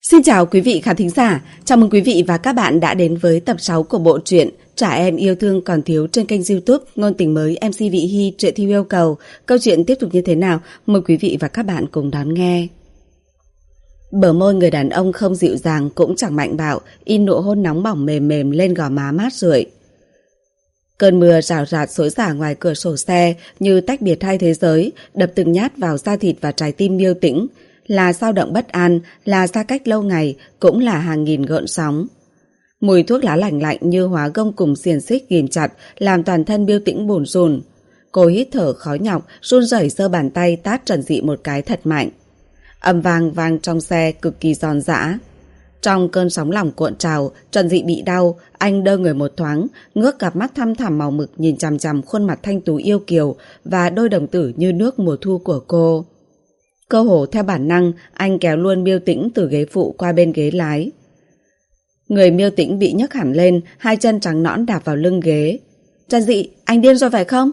Xin chào quý vị khán thính giả, chào mừng quý vị và các bạn đã đến với tập 6 của bộ truyện Trả Em Yêu Thương Còn Thiếu trên kênh YouTube Ngôn Tình Mới MC Vị Hy truyện theo yêu cầu. Câu chuyện tiếp tục như thế nào? Mời quý vị và các bạn cùng đón nghe. Bờ môi người đàn ông không dịu dàng cũng chẳng mạnh bạo, in nụ hôn nóng bỏng mềm mềm lên gò má mát rượi. Cơn mưa rào rạt xối xả ngoài cửa sổ xe như tách biệt hai thế giới, đập từng nhát vào da thịt và trái tim Miêu Tĩnh. Là dao động bất an, là xa cách lâu ngày, cũng là hàng nghìn gợn sóng. Mùi thuốc lá lạnh lạnh như hóa gông cùng xiềng xích ghìm chặt, làm toàn thân Miêu Tĩnh bủn rủn. Cô hít thở khó nhọc, run rẩy giơ bàn tay tát Trần Dị một cái thật mạnh. Âm vang vang trong xe cực kỳ giòn giã. Trong cơn sóng lòng cuộn trào, Trần Dị bị đau, anh đơ người một thoáng, ngước cặp mắt thăm thẳm màu mực nhìn chằm chằm khuôn mặt thanh tú yêu kiều và đôi đồng tử như nước mùa thu của cô. Cơ hồ theo bản năng, anh kéo luôn Miêu Tĩnh từ ghế phụ qua bên ghế lái. Người Miêu Tĩnh bị nhấc hẳn lên, hai chân trắng nõn đạp vào lưng ghế. Trần Dị, anh điên rồi phải không?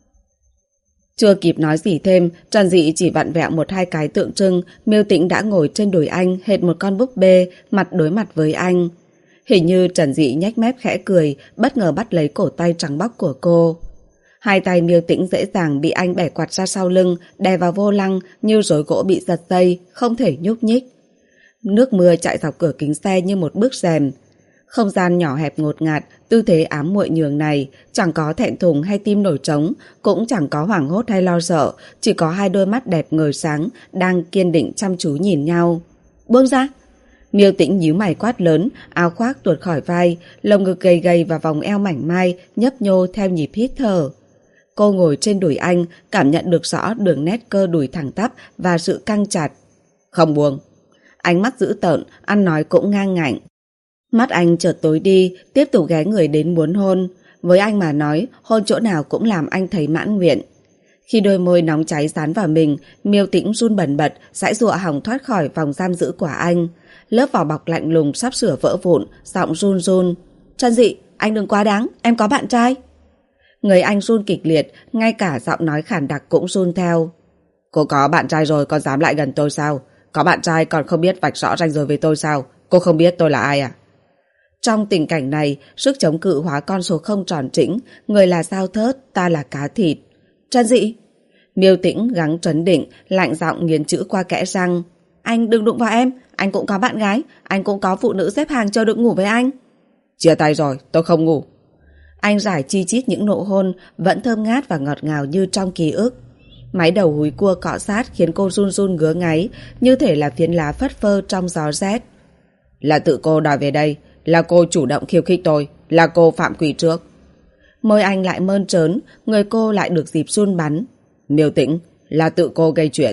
Chưa kịp nói gì thêm, Trần Dị chỉ vặn vẹo một hai cái tượng trưng, Miêu Tĩnh đã ngồi trên đùi anh hệt một con búp bê, mặt đối mặt với anh. Hình như Trần Dị nhếch mép khẽ cười, bất ngờ bắt lấy cổ tay trắng bóc của cô. Hai tay Miêu Tĩnh dễ dàng bị anh bẻ quạt ra sau lưng, đè vào vô lăng như rối gỗ bị giật dây, không thể nhúc nhích. Nước mưa chạy dọc cửa kính xe như một bức rèm. Không gian nhỏ hẹp ngột ngạt, tư thế ám muội nhường này, chẳng có thẹn thùng hay tim nổi trống, cũng chẳng có hoảng hốt hay lo sợ, chỉ có hai đôi mắt đẹp ngời sáng, đang kiên định chăm chú nhìn nhau. Buông ra! Miêu Tĩnh nhíu mày quát lớn, áo khoác tuột khỏi vai, lồng ngực gầy gầy và vòng eo mảnh mai nhấp nhô theo nhịp hít thở. Cô ngồi trên đùi anh, cảm nhận được rõ đường nét cơ đùi thẳng tắp và sự căng chặt. Không buông. Ánh mắt dữ tợn, ăn nói cũng ngang ngạnh. Mắt anh chợt tối đi, tiếp tục ghé người đến muốn hôn. Với anh mà nói, hôn chỗ nào cũng làm anh thấy mãn nguyện. Khi đôi môi nóng cháy dán vào mình, Miêu Tĩnh run bần bật, giãy giụa hòng thoát khỏi vòng giam giữ của anh. Lớp vỏ bọc lạnh lùng sắp sửa vỡ vụn, giọng run run. Trần Dị, anh đừng quá đáng, em có bạn trai. Người anh run kịch liệt, ngay cả giọng nói khản đặc cũng run theo. Cô có bạn trai rồi còn dám lại gần tôi sao? Có bạn trai còn không biết vạch rõ ranh giới với tôi sao? Cô không biết tôi là ai à? Trong tình cảnh này, sức chống cự hóa con số không tròn trĩnh, người là sao thớt, ta là cá thịt. Trần Dị! Miêu Tĩnh gắng trấn định, lạnh giọng nghiến chữ qua kẽ răng. Anh đừng đụng vào em, anh cũng có bạn gái, anh cũng có phụ nữ xếp hàng chờ được ngủ với anh. Chia tay rồi, tôi không ngủ. Anh rải chi chít những nụ hôn vẫn thơm ngát và ngọt ngào như trong ký ức. Mái đầu húi cua cọ sát khiến cô run run ngứa ngáy, như thể là phiến lá phất phơ trong gió rét. Là tự cô đòi về đây, là cô chủ động khiêu khích tôi, là cô phạm quy trước. Môi anh lại mơn trớn, người cô lại được dịp run bắn. Miêu Tĩnh, là tự cô gây chuyện.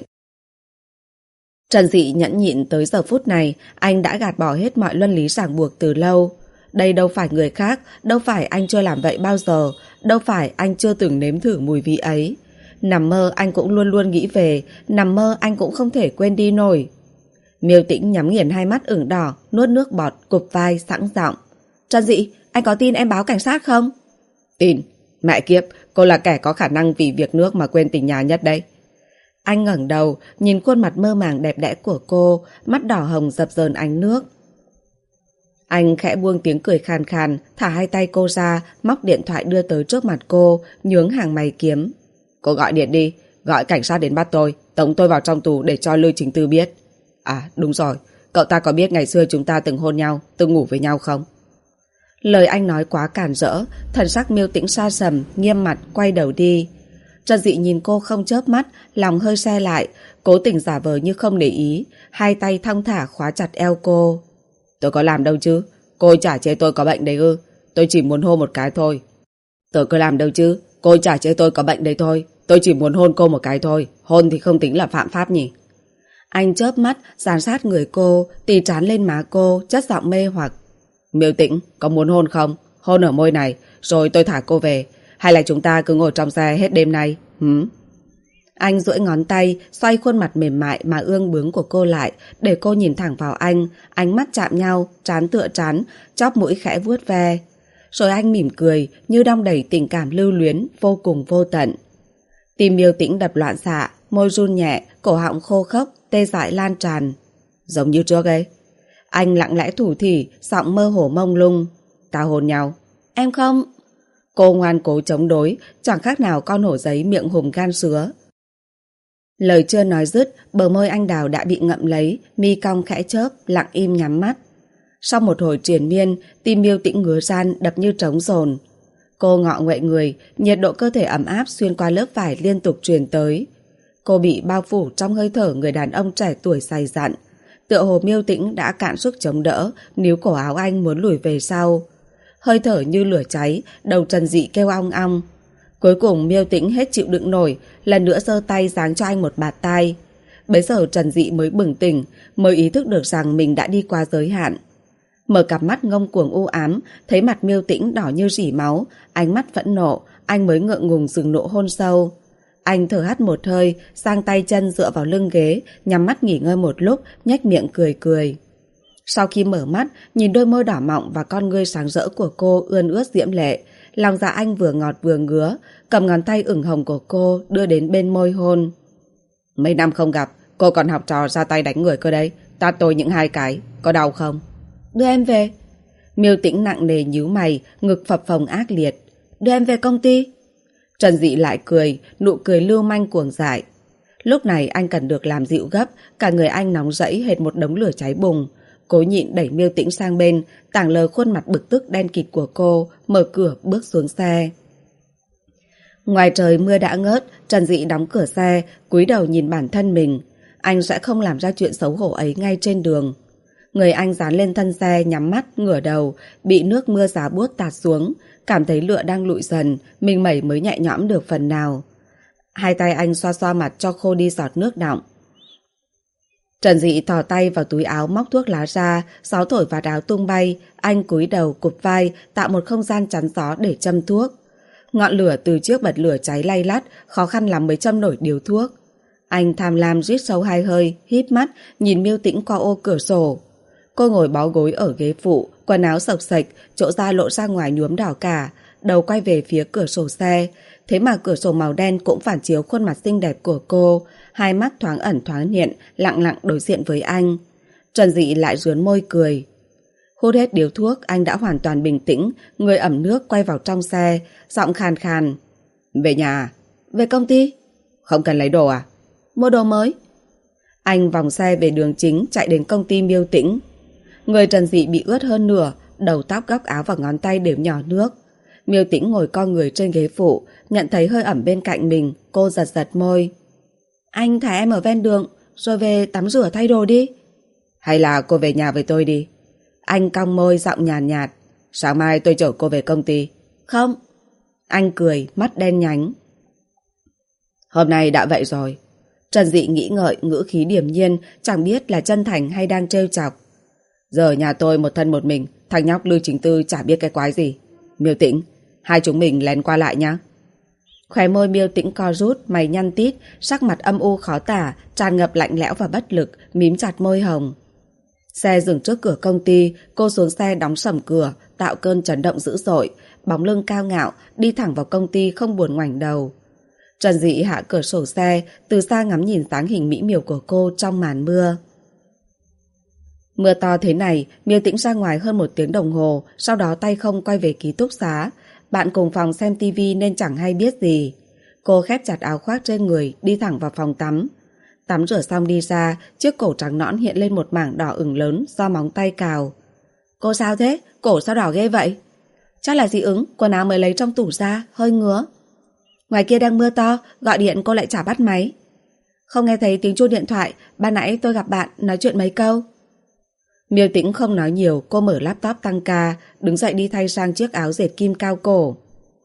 Trần Dị nhẫn nhịn tới giờ phút này, anh đã gạt bỏ hết mọi luân lý ràng buộc từ lâu. Đây đâu phải người khác, đâu phải anh chưa làm vậy bao giờ, đâu phải anh chưa từng nếm thử mùi vị ấy. Nằm mơ anh cũng luôn luôn nghĩ về, nằm mơ anh cũng không thể quên đi nổi. Miêu Tĩnh nhắm nghiền hai mắt ửng đỏ, nuốt nước bọt, cụp vai, sẵn giọng. Trần Dị, anh có tin em báo cảnh sát không? Tin? Mẹ kiếp, cô là kẻ có khả năng vì việc nước mà quên tình nhà nhất đấy. Anh ngẩng đầu, nhìn khuôn mặt mơ màng đẹp đẽ của cô, mắt đỏ hồng dập dờn ánh nước. Anh khẽ buông tiếng cười khàn khàn, thả hai tay cô ra, móc điện thoại đưa tới trước mặt cô, nhướng hàng mày kiếm. Cô gọi điện đi, gọi cảnh sát đến bắt tôi, tống tôi vào trong tù để cho Lưu Chính Tư biết. À đúng rồi, cậu ta có biết ngày xưa chúng ta từng hôn nhau, từng ngủ với nhau không? Lời anh nói quá cản rỡ, thần sắc Miêu Tĩnh sa sầm, nghiêm mặt, quay đầu đi. Trần Dị nhìn cô không chớp mắt, lòng hơi se lại, cố tình giả vờ như không để ý, hai tay thong thả khóa chặt eo cô. Tôi có làm đâu chứ, cô chả chê tôi có bệnh đấy ư, tôi chỉ muốn hôn một cái thôi. Tôi có làm đâu chứ, cô chả chê tôi có bệnh đấy thôi, tôi chỉ muốn hôn cô một cái thôi, hôn thì không tính là phạm pháp nhỉ. Anh chớp mắt, dán sát người cô, tì trán lên má cô, chất giọng mê hoặc. Miêu Tĩnh, có muốn hôn không? Hôn ở môi này, rồi tôi thả cô về. Hay là chúng ta cứ ngồi trong xe hết đêm nay? Anh duỗi ngón tay, xoay khuôn mặt mềm mại mà ương bướng của cô lại, để cô nhìn thẳng vào anh, ánh mắt chạm nhau, trán tựa trán, chóp mũi khẽ vuốt ve. Rồi anh mỉm cười, như đong đầy tình cảm lưu luyến, vô cùng vô tận. Tim Miêu Tĩnh đập loạn xạ, môi run nhẹ, cổ họng khô khốc, tê dại lan tràn. Giống như trước ấy. Anh lặng lẽ thủ thỉ, giọng mơ hồ mông lung. Ta hôn nhau. Em không. Cô ngoan cố chống đối, chẳng khác nào con hổ giấy miệng hùm gan sứa. Lời chưa nói dứt, bờ môi anh Đào đã bị ngậm lấy, mi cong khẽ chớp, lặng im nhắm mắt. Sau một hồi triền miên, tim Miêu Tĩnh ngứa ran đập như trống dồn. Cô ngọ nguậy người, nhiệt độ cơ thể ấm áp xuyên qua lớp vải liên tục truyền tới. Cô bị bao phủ trong hơi thở người đàn ông trẻ tuổi say dặn. Tựa hồ Miêu Tĩnh đã cạn sức chống đỡ, níu cổ áo anh muốn lùi về sau. Hơi thở như lửa cháy, đầu Trần Dị kêu ong ong. Cuối cùng Miêu Tĩnh hết chịu đựng nổi, lần nữa giơ tay giáng cho anh một bạt tai. Bấy giờ Trần Dị mới bừng tỉnh, mới ý thức được rằng mình đã đi qua giới hạn. Mở cặp mắt ngông cuồng u ám, thấy mặt Miêu Tĩnh đỏ như rỉ máu, ánh mắt phẫn nộ, anh mới ngượng ngùng dừng nụ hôn sâu. Anh thở hắt một hơi, sang tay chân dựa vào lưng ghế, nhắm mắt nghỉ ngơi một lúc, nhếch miệng cười cười. Sau khi mở mắt, nhìn đôi môi đỏ mọng và con ngươi sáng rỡ của cô ươn ướt diễm lệ, lòng dạ anh vừa ngọt vừa ngứa, cầm ngón tay ửng hồng của cô đưa đến bên môi hôn. Mấy năm không gặp, cô còn học trò ra tay đánh người cơ đấy, tát tôi những 2 cái, có đau không? Đưa em về. Miêu Tĩnh nặng nề nhíu mày, ngực phập phồng ác liệt. Đưa em về công ty. Trần Dị lại cười, nụ cười lưu manh cuồng dại. Lúc này anh cần được làm dịu gấp, cả người anh nóng rẫy hệt một đống lửa cháy bùng. Cố nhịn đẩy Miêu Tĩnh sang bên, tảng lờ khuôn mặt bực tức đen kịt của cô, mở cửa bước xuống xe. Ngoài trời mưa đã ngớt, Trần Dị đóng cửa xe, cúi đầu nhìn bản thân mình. Anh sẽ không làm ra chuyện xấu hổ ấy ngay trên đường. Người anh dán lên thân xe, nhắm mắt, ngửa đầu, bị nước mưa giá buốt tạt xuống, cảm thấy lửa đang lụi dần, mình mẩy mới nhẹ nhõm được phần nào. Hai tay anh xoa xoa mặt cho khô đi giọt nước đọng. Trần Dị thò tay vào túi áo móc thuốc lá ra, gió thổi vạt áo tung bay, anh cúi đầu cụp vai, tạo một không gian chắn gió để châm thuốc. Ngọn lửa từ chiếc bật lửa cháy lay lắt, khó khăn lắm mới châm nổi điếu thuốc. Anh tham lam rít sâu 2 hơi, híp mắt, nhìn Miêu Tĩnh qua ô cửa sổ. Cô ngồi bó gối ở ghế phụ, quần áo xộc xệch, chỗ da lộ ra ngoài nhuốm đỏ cả, đầu quay về phía cửa sổ xe. Thế mà cửa sổ màu đen cũng phản chiếu khuôn mặt xinh đẹp của cô, hai mắt thoáng ẩn thoáng hiện, lặng lặng đối diện với anh. Trần Dị lại rướn môi cười. Hút hết điếu thuốc, anh đã hoàn toàn bình tĩnh, người ẩm nước quay vào trong xe, giọng khàn khàn. Về nhà à? Về công ty. Không cần lấy đồ à? Mua đồ mới. Anh vòng xe về đường chính, chạy đến công ty Miêu Tĩnh. Người Trần Dị bị ướt hơn nửa, đầu tóc góc áo và ngón tay đều nhỏ nước. Miêu Tĩnh ngồi co người trên ghế phụ, nhận thấy hơi ẩm bên cạnh mình, cô giật giật môi. Anh thả em ở ven đường, rồi về tắm rửa thay đồ đi. Hay là cô về nhà với tôi đi. Anh cong môi giọng nhàn nhạt. Sáng mai tôi chở cô về công ty. Không. Anh cười, mắt đen nhánh. Hôm nay đã vậy rồi. Trần Dị nghĩ ngợi, ngữ khí điềm nhiên, chẳng biết là chân thành hay đang trêu chọc. Giờ nhà tôi một thân một mình, thằng nhóc Lưu Chính Tư chả biết cái quái gì. Miêu Tĩnh, hai chúng mình lén qua lại nhá. Khóe môi Miêu Tĩnh co rút, mày nhăn tít, sắc mặt âm u khó tả, tràn ngập lạnh lẽo và bất lực, mím chặt môi hồng. Xe dừng trước cửa công ty, cô xuống xe đóng sầm cửa, tạo cơn chấn động dữ dội, bóng lưng cao ngạo, đi thẳng vào công ty không buồn ngoảnh đầu. Trần Dị hạ cửa sổ xe, từ xa ngắm nhìn dáng hình mỹ miều của cô trong màn mưa. Mưa to thế này, Miêu Tĩnh ra ngoài hơn 1 tiếng đồng hồ, sau đó tay không quay về ký túc xá. Bạn cùng phòng xem tivi nên chẳng hay biết gì. Cô khép chặt áo khoác trên người, đi thẳng vào phòng tắm. Tắm rửa xong đi ra, chiếc cổ trắng nõn hiện lên một mảng đỏ ửng lớn do móng tay cào. Cô sao thế? Cổ sao đỏ ghê vậy? Chắc là dị ứng, quần áo mới lấy trong tủ ra, hơi ngứa. Ngoài kia đang mưa to, gọi điện cô lại chả bắt máy. Không nghe thấy tiếng chuông điện thoại, ban nãy tôi gặp bạn, nói chuyện mấy câu. Miêu Tĩnh không nói nhiều, cô mở laptop tăng ca, đứng dậy đi thay sang chiếc áo dệt kim cao cổ.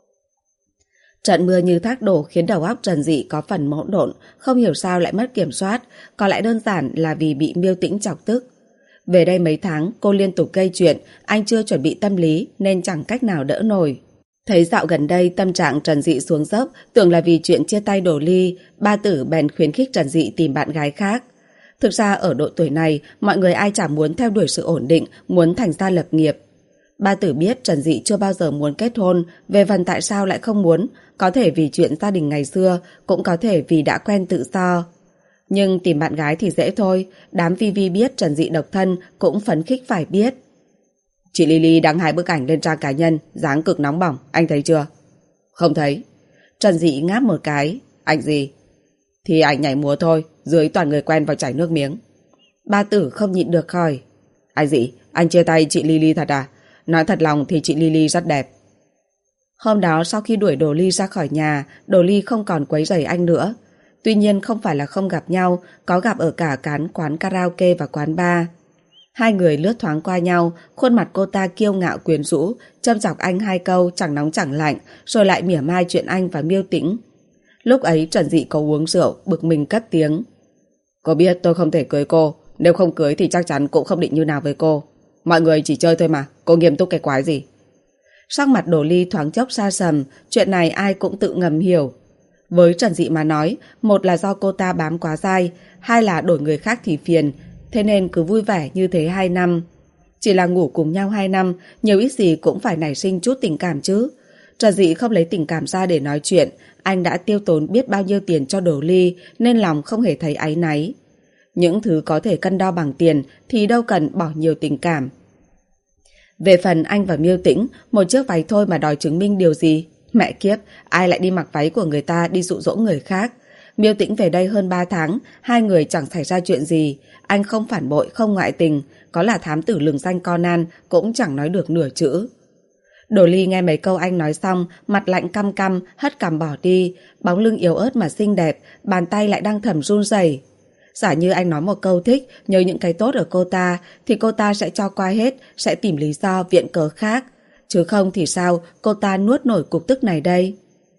Trận mưa như thác đổ khiến đầu óc Trần Dị có phần hỗn độn, không hiểu sao lại mất kiểm soát, có lẽ đơn giản là vì bị Miêu Tĩnh chọc tức. Về đây mấy tháng, cô liên tục gây chuyện, anh chưa chuẩn bị tâm lý nên chẳng cách nào đỡ nổi. Thấy dạo gần đây tâm trạng Trần Dị xuống dốc, tưởng là vì chuyện chia tay đổ ly, ba tử bèn khuyến khích Trần Dị tìm bạn gái khác. Thực ra ở độ tuổi này, mọi người ai chả muốn theo đuổi sự ổn định, muốn thành gia lập nghiệp. Ba tử biết Trần Dị chưa bao giờ muốn kết hôn, về phần tại sao lại không muốn, có thể vì chuyện gia đình ngày xưa, cũng có thể vì đã quen tự do. Nhưng tìm bạn gái thì dễ thôi, đám vi vi biết Trần Dị độc thân cũng phấn khích phải biết. Chị Lily đăng 2 bức ảnh lên trang cá nhân, dáng cực nóng bỏng, anh thấy chưa? Không thấy. Trần Dị ngáp một cái. Ảnh gì? Thì ảnh nhảy múa thôi, dưới toàn người quen vào chảy nước miếng. Ba Tử không nhịn được hỏi. Anh gì? Anh chia tay chị Lily thật à? Nói thật lòng thì chị Lily rất đẹp. Hôm đó sau khi đuổi Đồ Ly ra khỏi nhà, Đồ Ly không còn quấy rầy anh nữa. Tuy nhiên không phải là không gặp nhau, có gặp ở cả quán karaoke và quán bar. Hai người lướt thoáng qua nhau, khuôn mặt cô ta kiêu ngạo quyến rũ, châm chọc anh 2 câu chẳng nóng chẳng lạnh, rồi lại mỉa mai chuyện anh và Miêu Tĩnh. Lúc ấy Trần Dị có uống rượu, bực mình cất tiếng. Cô biết tôi không thể cưới cô, nếu không cưới thì chắc chắn cũng không định như nào với cô. Mọi người chỉ chơi thôi mà, cô nghiêm túc cái quái gì? Sắc mặt Đồ Ly thoáng chốc sa sầm, chuyện này ai cũng tự ngầm hiểu. Với Trần Dị mà nói, một là do cô ta bám quá dai, hai là đổi người khác thì phiền, thế nên cứ vui vẻ như thế 2 năm. Chỉ là ngủ cùng nhau 2 năm, nhiều ít gì cũng phải nảy sinh chút tình cảm chứ. Trần Dị không lấy tình cảm ra để nói chuyện, anh đã tiêu tốn biết bao nhiêu tiền cho Đồ Ly nên lòng không hề thấy áy náy. Những thứ có thể cân đo bằng tiền thì đâu cần bỏ nhiều tình cảm. Về phần anh và Miêu Tĩnh, một chiếc váy thôi mà đòi chứng minh điều gì? Mẹ kiếp, ai lại đi mặc váy của người ta đi dụ dỗ người khác? Miêu Tĩnh về đây hơn 3 tháng, hai người chẳng xảy ra chuyện gì. Anh không phản bội, không ngoại tình, có là thám tử lừng danh Conan cũng chẳng nói được nửa chữ. Đồ Ly nghe mấy câu anh nói xong, mặt lạnh căm căm, hất cằm bỏ đi, bóng lưng yếu ớt mà xinh đẹp, bàn tay lại đang thầm run rẩy. Giả như anh nói một câu thích, nhớ những cái tốt ở cô ta, thì cô ta sẽ cho qua hết, sẽ tìm lý do viện cớ khác. Chứ không thì sao cô ta nuốt nổi cục tức này đây?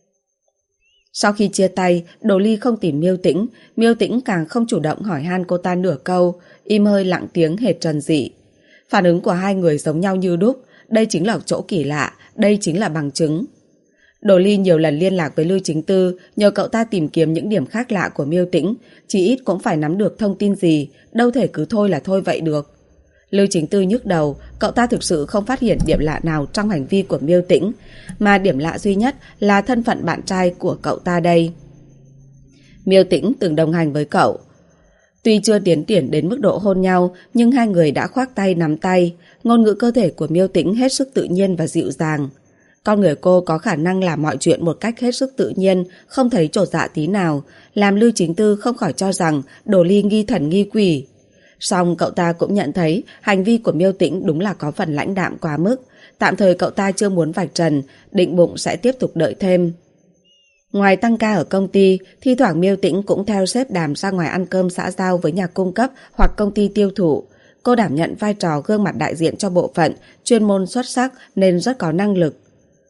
Sau khi chia tay, Đồ Ly không tìm Miêu Tĩnh càng không chủ động hỏi han cô ta nửa câu, im hơi lặng tiếng hệt Trần Dị. Phản ứng của hai người giống nhau như đúc, đây chính là chỗ kỳ lạ, đây chính là bằng chứng. Đồ Ly nhiều lần liên lạc với Lưu Chính Tư, nhờ cậu ta tìm kiếm những điểm khác lạ của Miêu Tĩnh, chỉ ít cũng phải nắm được thông tin gì, đâu thể cứ thôi là thôi vậy được. Lưu Chính Tư nhức đầu, cậu ta thực sự không phát hiện điểm lạ nào trong hành vi của Miêu Tĩnh, mà điểm lạ duy nhất là thân phận bạn trai của cậu ta đây. Miêu Tĩnh từng đồng hành với cậu. Tuy chưa tiến triển đến mức độ hôn nhau, nhưng hai người đã khoác tay nắm tay, ngôn ngữ cơ thể của Miêu Tĩnh hết sức tự nhiên và dịu dàng. Con người cô có khả năng làm mọi chuyện một cách hết sức tự nhiên, không thấy chột dạ tí nào, làm Lưu Chính Tư không khỏi cho rằng Đồ Ly nghi thần nghi quỷ. Song cậu ta cũng nhận thấy hành vi của Miêu Tĩnh đúng là có phần lãnh đạm quá mức. Tạm thời cậu ta chưa muốn vạch trần, định bụng sẽ tiếp tục đợi thêm. Ngoài tăng ca ở công ty, thi thoảng Miêu Tĩnh cũng theo sếp Đàm ra ngoài ăn cơm xã giao với nhà cung cấp hoặc công ty tiêu thụ. Cô đảm nhận vai trò gương mặt đại diện cho bộ phận, chuyên môn xuất sắc nên rất có năng lực.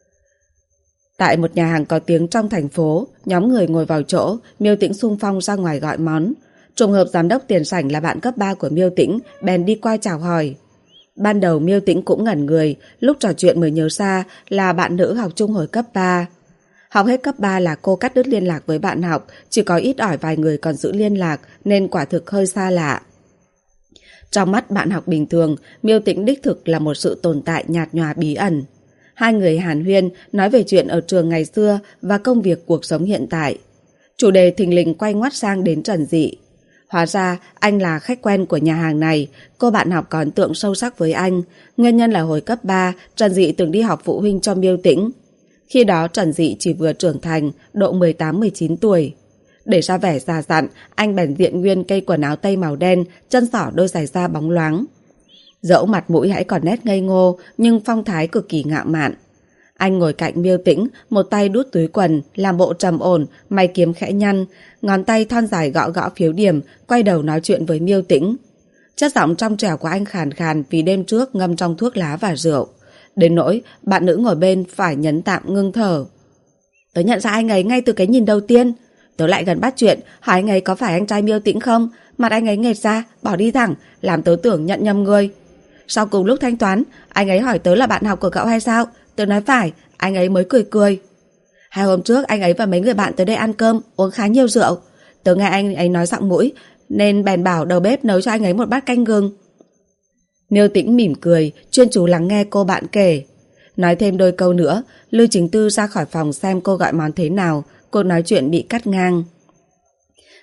Tại một nhà hàng có tiếng trong thành phố, nhóm người ngồi vào chỗ, Miêu Tĩnh xung phong ra ngoài gọi món. Trùng hợp giám đốc tiền sảnh là bạn cấp 3 của Miêu Tĩnh, bèn đi qua chào hỏi. Ban đầu Miêu Tĩnh cũng ngẩn người, lúc trò chuyện mới nhớ ra là bạn nữ học chung hồi cấp 3. Học hết cấp 3 là cô cắt đứt liên lạc với bạn học, chỉ có ít ỏi vài người còn giữ liên lạc nên quả thực hơi xa lạ. Trong mắt bạn học bình thường, Miêu Tĩnh đích thực là một sự tồn tại nhạt nhòa bí ẩn. Hai người hàn huyên nói về chuyện ở trường ngày xưa và công việc cuộc sống hiện tại. Chủ đề thình lình quay ngoắt sang đến Trần Dị. Hóa ra anh là khách quen của nhà hàng này, cô bạn học có ấn tượng sâu sắc với anh. Nguyên nhân là hồi cấp 3, Trần Dị từng đi học phụ huynh cho Miêu Tĩnh. Khi đó Trần Dị chỉ vừa trưởng thành, độ 18-19 tuổi. Để ra vẻ già dặn, anh bèn diện nguyên cây quần áo tây màu đen, chân xỏ đôi giày da bóng loáng. Dẫu mặt mũi hãy còn nét ngây ngô, nhưng phong thái cực kỳ ngạo mạn. Anh ngồi cạnh Miêu Tĩnh, một tay đút túi quần, làm bộ trầm ổn, mày kiếm khẽ nhăn, ngón tay thon dài gõ gõ phiếu điểm, quay đầu nói chuyện với Miêu Tĩnh. Chất giọng trong trẻo của anh khàn khàn vì đêm trước ngâm trong thuốc lá và rượu. Đến nỗi bạn nữ ngồi bên phải nhấn tạm ngưng thở. Tớ nhận ra anh ấy ngay từ cái nhìn đầu tiên. Tớ lại gần bắt chuyện, hỏi anh ấy có phải anh trai Miêu Tĩnh không. Mặt anh ấy nghệt ra, bỏ đi thẳng, làm tớ tưởng nhận nhầm người. Sau cùng lúc thanh toán, anh ấy hỏi tớ là bạn học của cậu hay sao. Tớ nói phải, anh ấy mới cười cười. 2 hôm trước anh ấy và mấy người bạn tới đây ăn cơm, uống khá nhiều rượu. Tớ nghe anh ấy nói giọng mũi, nên bèn bảo đầu bếp nấu cho anh ấy một bát canh gừng. Miêu Tĩnh mỉm cười, chuyên chú lắng nghe cô bạn kể. Nói thêm đôi câu nữa, Lưu Chính Tư ra khỏi phòng xem cô gọi món thế nào, cuộc nói chuyện bị cắt ngang.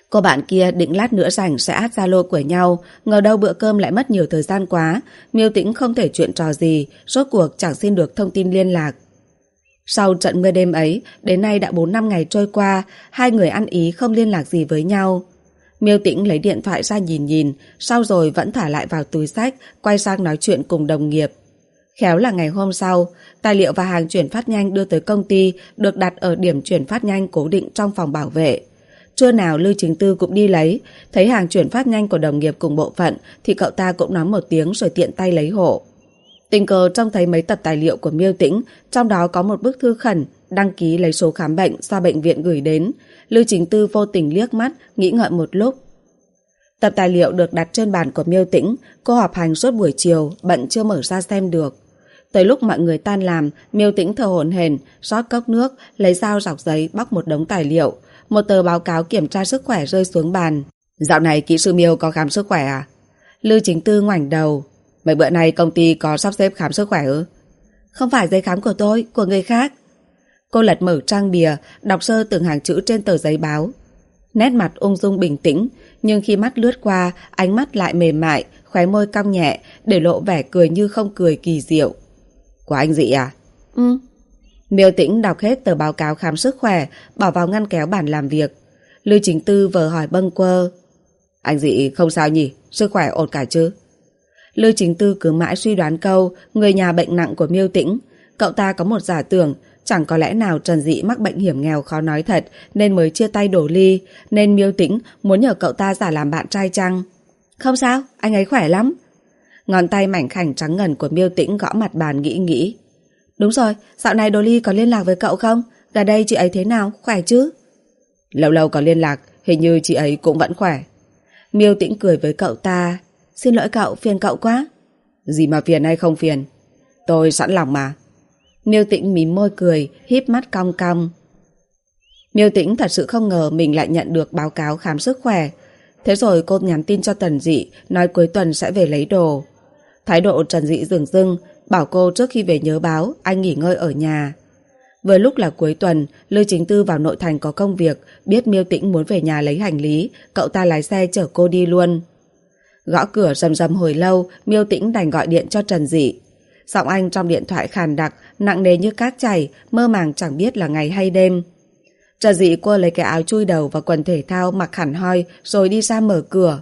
Cô bạn kia định lát nữa rảnh sẽ add Zalo của nhau, ngờ đâu bữa cơm lại mất nhiều thời gian quá. Miêu Tĩnh không thể chuyện trò gì, rốt cuộc chẳng xin được thông tin liên lạc. Sau trận mưa đêm ấy, đến nay đã 4-5 ngày trôi qua, hai người ăn ý không liên lạc gì với nhau. Miêu Tĩnh lấy điện thoại ra nhìn, sau rồi vẫn thả lại vào túi xách, quay sang nói chuyện cùng đồng nghiệp. Khéo là ngày hôm sau, tài liệu và hàng chuyển phát nhanh đưa tới công ty được đặt ở điểm chuyển phát nhanh cố định trong phòng bảo vệ. Trưa nào Lưu Chính Tư cũng đi lấy, thấy hàng chuyển phát nhanh của đồng nghiệp cùng bộ phận thì cậu ta cũng nói một tiếng rồi tiện tay lấy hộ. Tình cờ trông thấy mấy tập tài liệu của Miêu Tĩnh, trong đó có một bức thư khẩn đăng ký lấy số khám bệnh do bệnh viện gửi đến. Lưu Chính Tư vô tình liếc mắt, nghĩ ngợi một lúc. Tập tài liệu được đặt trên bàn của Miêu Tĩnh, cô họp hành suốt buổi chiều, bận chưa mở ra xem được. Tới lúc mọi người tan làm, Miêu Tĩnh thở hổn hển, rót cốc nước, lấy dao dọc giấy bóc một đống tài liệu. Một tờ báo cáo kiểm tra sức khỏe rơi xuống bàn. Dạo này kỹ sư Miêu có khám sức khỏe à? Lưu Chính Tư ngoảnh đầu. Mấy bữa nay công ty có sắp xếp khám sức khỏe ư? Không phải giấy khám của tôi, của người khác. Cô lật mở trang bìa, đọc sơ từng hàng chữ trên tờ giấy báo. Nét mặt ung dung bình tĩnh, nhưng khi mắt lướt qua, ánh mắt lại mềm mại, khóe môi cong nhẹ, để lộ vẻ cười như không cười kỳ diệu. Của anh Dị à? Miêu Tĩnh đọc hết tờ báo cáo khám sức khỏe, bỏ vào ngăn kéo bàn làm việc. Lưu Chính Tư vờ hỏi bâng quơ. Anh Dị không sao nhỉ? Sức khỏe ổn cả chứ? Lưu Chính Tư cứ mãi suy đoán câu người nhà bệnh nặng của Miêu Tĩnh. Cậu ta có một giả tưởng, chẳng có lẽ nào Trần Dị mắc bệnh hiểm nghèo khó nói thật nên mới chia tay đổ ly, nên Miêu Tĩnh muốn nhờ cậu ta giả làm bạn trai chăng? Không sao, anh ấy khỏe lắm. Ngón tay mảnh khảnh trắng ngần của Miêu Tĩnh gõ mặt bàn nghĩ. Đúng rồi, dạo này Đồ Ly có liên lạc với cậu không? Gần đây chị ấy thế nào, khỏe chứ? Lâu lâu có liên lạc, hình như chị ấy cũng vẫn khỏe. Miêu Tĩnh cười với cậu ta. Xin lỗi cậu, phiền cậu quá. Gì mà phiền hay không phiền? Tôi sẵn lòng mà. Miêu Tĩnh mím môi cười, híp mắt cong cong. Miêu Tĩnh thật sự không ngờ mình lại nhận được báo cáo khám sức khỏe. Thế rồi cô nhắn tin cho Tần Dị, nói cuối tuần sẽ về lấy đồ. Thái độ Trần Dị dửng dưng, bảo cô trước khi về nhớ báo anh nghỉ ngơi ở nhà. Vừa lúc là cuối tuần, Lưu Chính Tư vào nội thành có công việc, biết Miêu Tĩnh muốn về nhà lấy hành lý, cậu ta lái xe chở cô đi luôn. Gõ cửa rầm rầm hồi lâu, Miêu Tĩnh đành gọi điện cho Trần Dị. Giọng anh trong điện thoại khàn đặc, nặng nề như cát chảy, mơ màng chẳng biết là ngày hay đêm. Trần Dị cô lấy cái áo chui đầu và quần thể thao mặc hẳn hoi rồi đi ra mở cửa.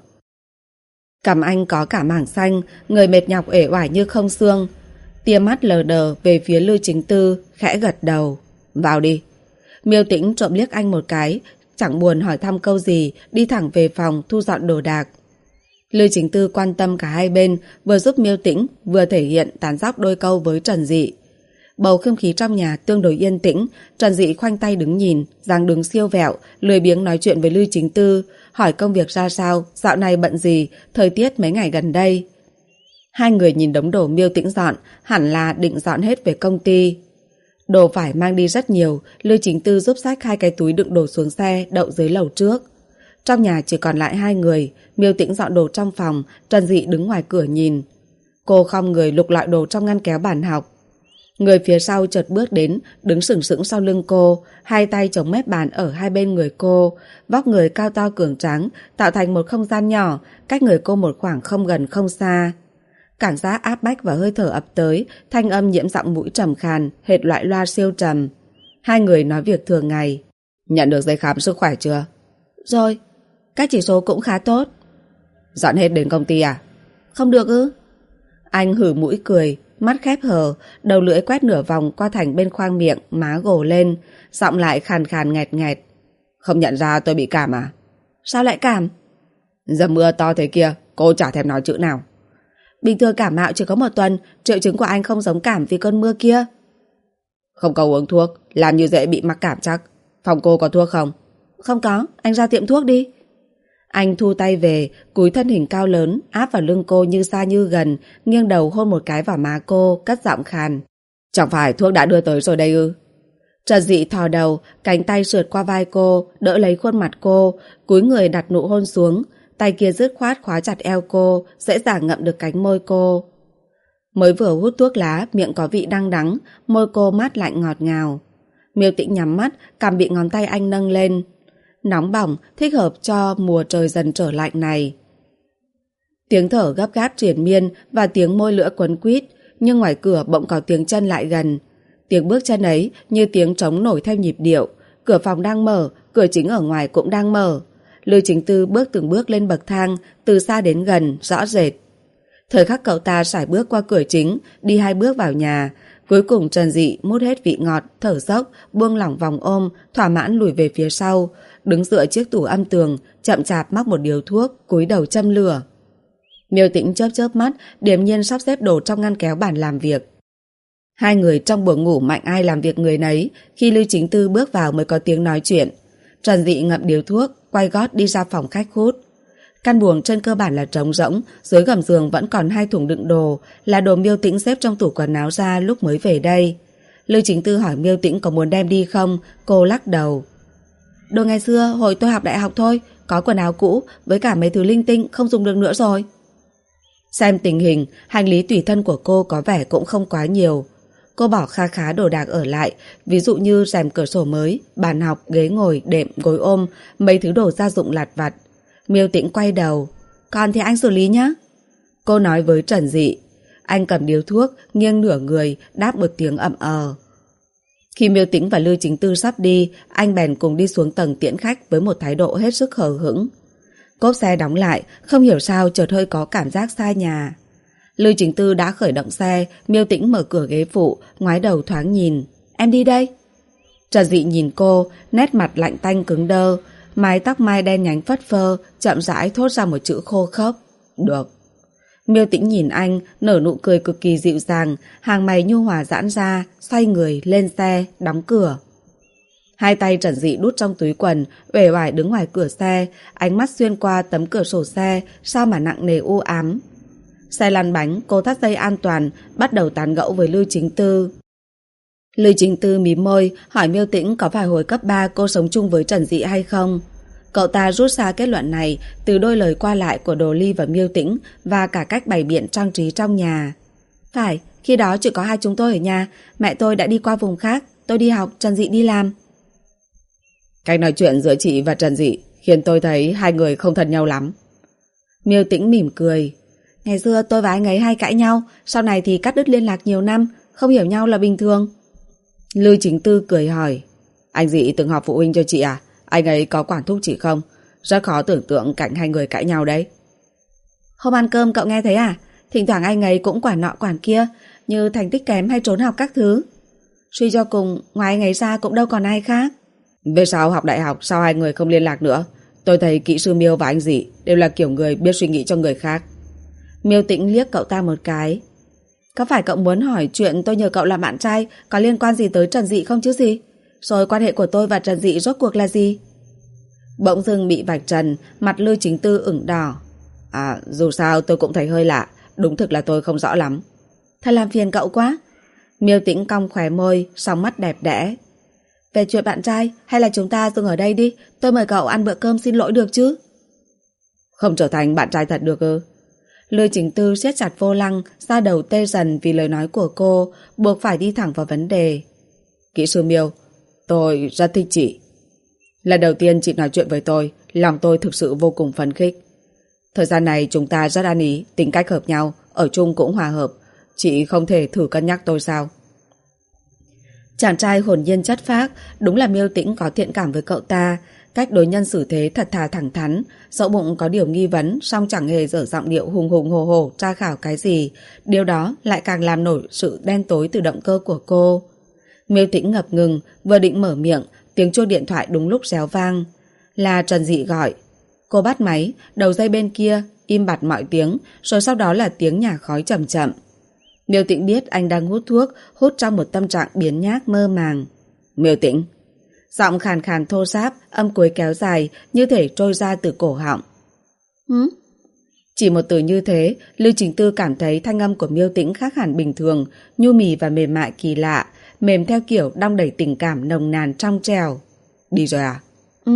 Cằm anh có cả mảng xanh, người mệt nhọc uể oải như không xương. Tia mắt lờ đờ về phía Lưu Chính Tư, khẽ gật đầu. Vào đi. Miêu Tĩnh trộm liếc anh một cái, chẳng buồn hỏi thăm câu gì, đi thẳng về phòng thu dọn đồ đạc. Lưu Chính Tư quan tâm cả hai bên, vừa giúp Miêu Tĩnh, vừa thể hiện tán dóc đôi câu với Trần Dị. Bầu không khí trong nhà tương đối yên tĩnh, Trần Dị khoanh tay đứng nhìn, dáng đứng siêu vẹo, lười biếng nói chuyện với Lưu Chính Tư, hỏi công việc ra sao, dạo này bận gì, thời tiết mấy ngày gần đây. Hai người nhìn đống đồ Miêu Tĩnh dọn, hẳn là định dọn hết về công ty. Đồ phải mang đi rất nhiều, Lưu Chính Tư giúp xách 2 cái túi đựng đồ xuống xe, đậu dưới lầu trước. Trong nhà chỉ còn lại 2 người, Miêu Tĩnh dọn đồ trong phòng, Trần Dị đứng ngoài cửa nhìn. Cô khom người lục lọi đồ trong ngăn kéo bàn học. Người phía sau chợt bước đến, đứng sừng sững sau lưng cô, hai tay chống mép bàn ở hai bên người cô, vóc người cao to cường tráng, tạo thành một không gian nhỏ, cách người cô một khoảng không gần không xa. Cảm giác áp bách và hơi thở ập tới, thanh âm nhiễm giọng mũi trầm khàn, hệt loại loa siêu trầm. Hai người nói việc thường ngày. Nhận được giấy khám sức khỏe chưa? Rồi, các chỉ số cũng khá tốt. Dọn hết đến công ty à? Không được ư? Anh hử mũi cười, mắt khép hờ, đầu lưỡi quét nửa vòng qua thành bên khoang miệng, má gồ lên, giọng lại khàn khàn nghẹt nghẹt. Không nhận ra tôi bị cảm à? Sao lại cảm? Dầm mưa to thế kia, cô chả thèm nói chữ nào. Bình thường cảm mạo chỉ có 1 tuần, triệu chứng của anh không giống cảm vì cơn mưa kia. Không có uống thuốc, làm như dễ bị mắc cảm chắc. Phòng cô có thuốc không? Không có, anh ra tiệm thuốc đi. Anh thu tay về, cúi thân hình cao lớn, áp vào lưng cô như xa như gần, nghiêng đầu hôn một cái vào má cô, cất giọng khàn. Chẳng phải thuốc đã đưa tới rồi đây ư? Trần Dị thò đầu, cánh tay sượt qua vai cô, đỡ lấy khuôn mặt cô, cúi người đặt nụ hôn xuống, tay kia dứt khoát khóa chặt eo cô, dễ dàng ngậm được cánh môi cô. Mới vừa hút thuốc lá, miệng có vị đắng đắng, môi cô mát lạnh ngọt ngào. Miêu Tĩnh nhắm mắt, cằm bị ngón tay anh nâng lên. nóng bỏng, thích hợp cho mùa trời dần trở lạnh này. Tiếng thở gấp gáp triền miên và tiếng môi lưỡi quấn quýt, nhưng ngoài cửa bỗng có tiếng chân lại gần. Tiếng bước chân ấy như tiếng trống nổi theo nhịp điệu. Cửa phòng đang mở, cửa chính ở ngoài cũng đang mở. Lưu Chính Tư bước từng bước lên bậc thang, từ xa đến gần, rõ rệt. Thời khắc cậu ta sải bước qua cửa chính, đi 2 bước vào nhà. Cuối cùng Trần Dị mút hết vị ngọt, thở dốc, buông lỏng vòng ôm, thỏa mãn lùi về phía sau, đứng dựa chiếc tủ âm tường, chậm chạp móc một điếu thuốc, cúi đầu châm lửa. Miêu Tĩnh chớp chớp mắt, điềm nhiên sắp xếp đồ trong ngăn kéo bàn làm việc. Hai người trong buồng ngủ mạnh ai làm việc người nấy, khi Lưu Chính Tư bước vào mới có tiếng nói chuyện. Trần Dị ngậm điếu thuốc, quay gót đi ra phòng khách hút. Căn buồng trên cơ bản là trống rỗng, dưới gầm giường vẫn còn 2 thùng đựng đồ, là đồ Miêu Tĩnh xếp trong tủ quần áo ra lúc mới về đây. Lưu Chính Tư hỏi Miêu Tĩnh có muốn đem đi không, cô lắc đầu. Đồ ngày xưa hồi tôi học đại học thôi, có quần áo cũ với cả mấy thứ linh tinh không dùng được nữa rồi. Xem tình hình, hành lý tùy thân của cô có vẻ cũng không quá nhiều. Cô bỏ kha khá đồ đạc ở lại, ví dụ như rèm cửa sổ mới, bàn học, ghế ngồi, đệm, gối ôm, mấy thứ đồ gia dụng lặt vặt. Miêu Tĩnh quay đầu. Còn thì anh xử lý nhé. Cô nói với Trần Dị. Anh cầm điếu thuốc, nghiêng nửa người, đáp một tiếng ậm ờ. Khi Miêu Tĩnh và Lưu Chính Tư sắp đi, anh bèn cùng đi xuống tầng tiễn khách với một thái độ hết sức hờ hững. Cốp xe đóng lại, không hiểu sao chợt hơi có cảm giác xa nhà. Lưu Chính Tư đã khởi động xe, Miêu Tĩnh mở cửa ghế phụ, ngoái đầu thoáng nhìn. Em đi đây. Trần Dị nhìn cô, nét mặt lạnh tanh cứng đơ, mái tóc mai đen nhánh phất phơ, chậm rãi thốt ra một chữ khô khốc. Được. Miêu Tĩnh nhìn anh, nở nụ cười cực kỳ dịu dàng, hàng mày nhu hòa giãn ra, xoay người, lên xe, đóng cửa. Hai tay Trần Dị đút trong túi quần, uể oải đứng ngoài cửa xe, ánh mắt xuyên qua tấm cửa sổ xe, sao mà nặng nề u ám. Xe lăn bánh, cô thắt dây an toàn, bắt đầu tán gẫu với Lưu Chính Tư. Lưu Chính Tư mím môi, hỏi Miêu Tĩnh có phải hồi cấp 3 cô sống chung với Trần Dị hay không. Cậu ta rút ra kết luận này từ đôi lời qua lại của Đồ Ly và Miêu Tĩnh và cả cách bày biện trang trí trong nhà. Phải, khi đó chỉ có hai chúng tôi ở nhà, mẹ tôi đã đi qua vùng khác, tôi đi học, Trần Dị đi làm. Cách nói chuyện giữa chị và Trần Dị khiến tôi thấy hai người không thân nhau lắm. Miêu Tĩnh mỉm cười. Ngày xưa tôi và anh ấy hay cãi nhau, sau này thì cắt đứt liên lạc nhiều năm, không hiểu nhau là bình thường. Lưu Chính Tư cười hỏi. Anh Dị từng họp phụ huynh cho chị à? Anh ấy có quản thúc chị không? Rất khó tưởng tượng cảnh hai người cãi nhau đấy. Hôm ăn cơm cậu nghe thấy à? Thỉnh thoảng anh ấy cũng quản nọ quản kia, như thành tích kém hay trốn học các thứ. Suy cho cùng, ngoài anh ấy ra cũng đâu còn ai khác. Về sau học đại học, sao hai người không liên lạc nữa? Tôi thấy kỹ sư Miêu và anh Dị đều là kiểu người biết suy nghĩ cho người khác. Miêu Tĩnh liếc cậu ta một cái. Có phải cậu muốn hỏi chuyện tôi nhờ cậu làm bạn trai có liên quan gì tới Trần Dị không chứ gì? Rồi quan hệ của tôi và Trần Dị rốt cuộc là gì? Bỗng dưng bị vạch trần, mặt Lưu Chính Tư ửng đỏ. À, dù sao tôi cũng thấy hơi lạ, đúng thực là tôi không rõ lắm. Thật làm phiền cậu quá. Miêu Tĩnh cong khóe môi, sóng mắt đẹp đẽ. Về chuyện bạn trai, hay là chúng ta dừng ở đây đi, tôi mời cậu ăn bữa cơm xin lỗi được chứ? Không trở thành bạn trai thật được ư? Lưu Chính Tư siết chặt vô lăng, da đầu tê dần vì lời nói của cô, buộc phải đi thẳng vào vấn đề. Kỹ sư Miêu, tôi rất thích chị. Lần đầu tiên chị nói chuyện với tôi, lòng tôi thực sự vô cùng phấn khích. Thời gian này chúng ta rất ăn ý, tính cách hợp nhau, ở chung cũng hòa hợp. Chị không thể thử cân nhắc tôi sao? Chàng trai hồn nhiên chất phác, đúng là Miêu Tĩnh có thiện cảm với cậu ta. Cách đối nhân xử thế thật thà thẳng thắn, dẫu bụng có điều nghi vấn, song chẳng hề dở giọng điệu hùng hùng hồ hồ tra khảo cái gì. Điều đó lại càng làm nổi sự đen tối từ động cơ của cô. Miêu Tĩnh ngập ngừng, vừa định mở miệng, tiếng chuông điện thoại đúng lúc réo vang. Là Trần Dị gọi. Cô bắt máy, đầu dây bên kia im bặt mọi tiếng, rồi sau đó là tiếng nhả khói chậm chậm. Miêu Tĩnh biết anh đang hút thuốc, hút trong một tâm trạng biếng nhác mơ màng. Miêu Tĩnh. Giọng khàn khàn thô ráp, âm cuối kéo dài, như thể trôi ra từ cổ họng. Chỉ một từ như thế, Lưu Chính Tư cảm thấy thanh âm của Miêu Tĩnh khác hẳn bình thường, nhu mì và mềm mại kỳ lạ, mềm theo kiểu đong đẩy tình cảm nồng nàn trong trèo. Đi rồi à?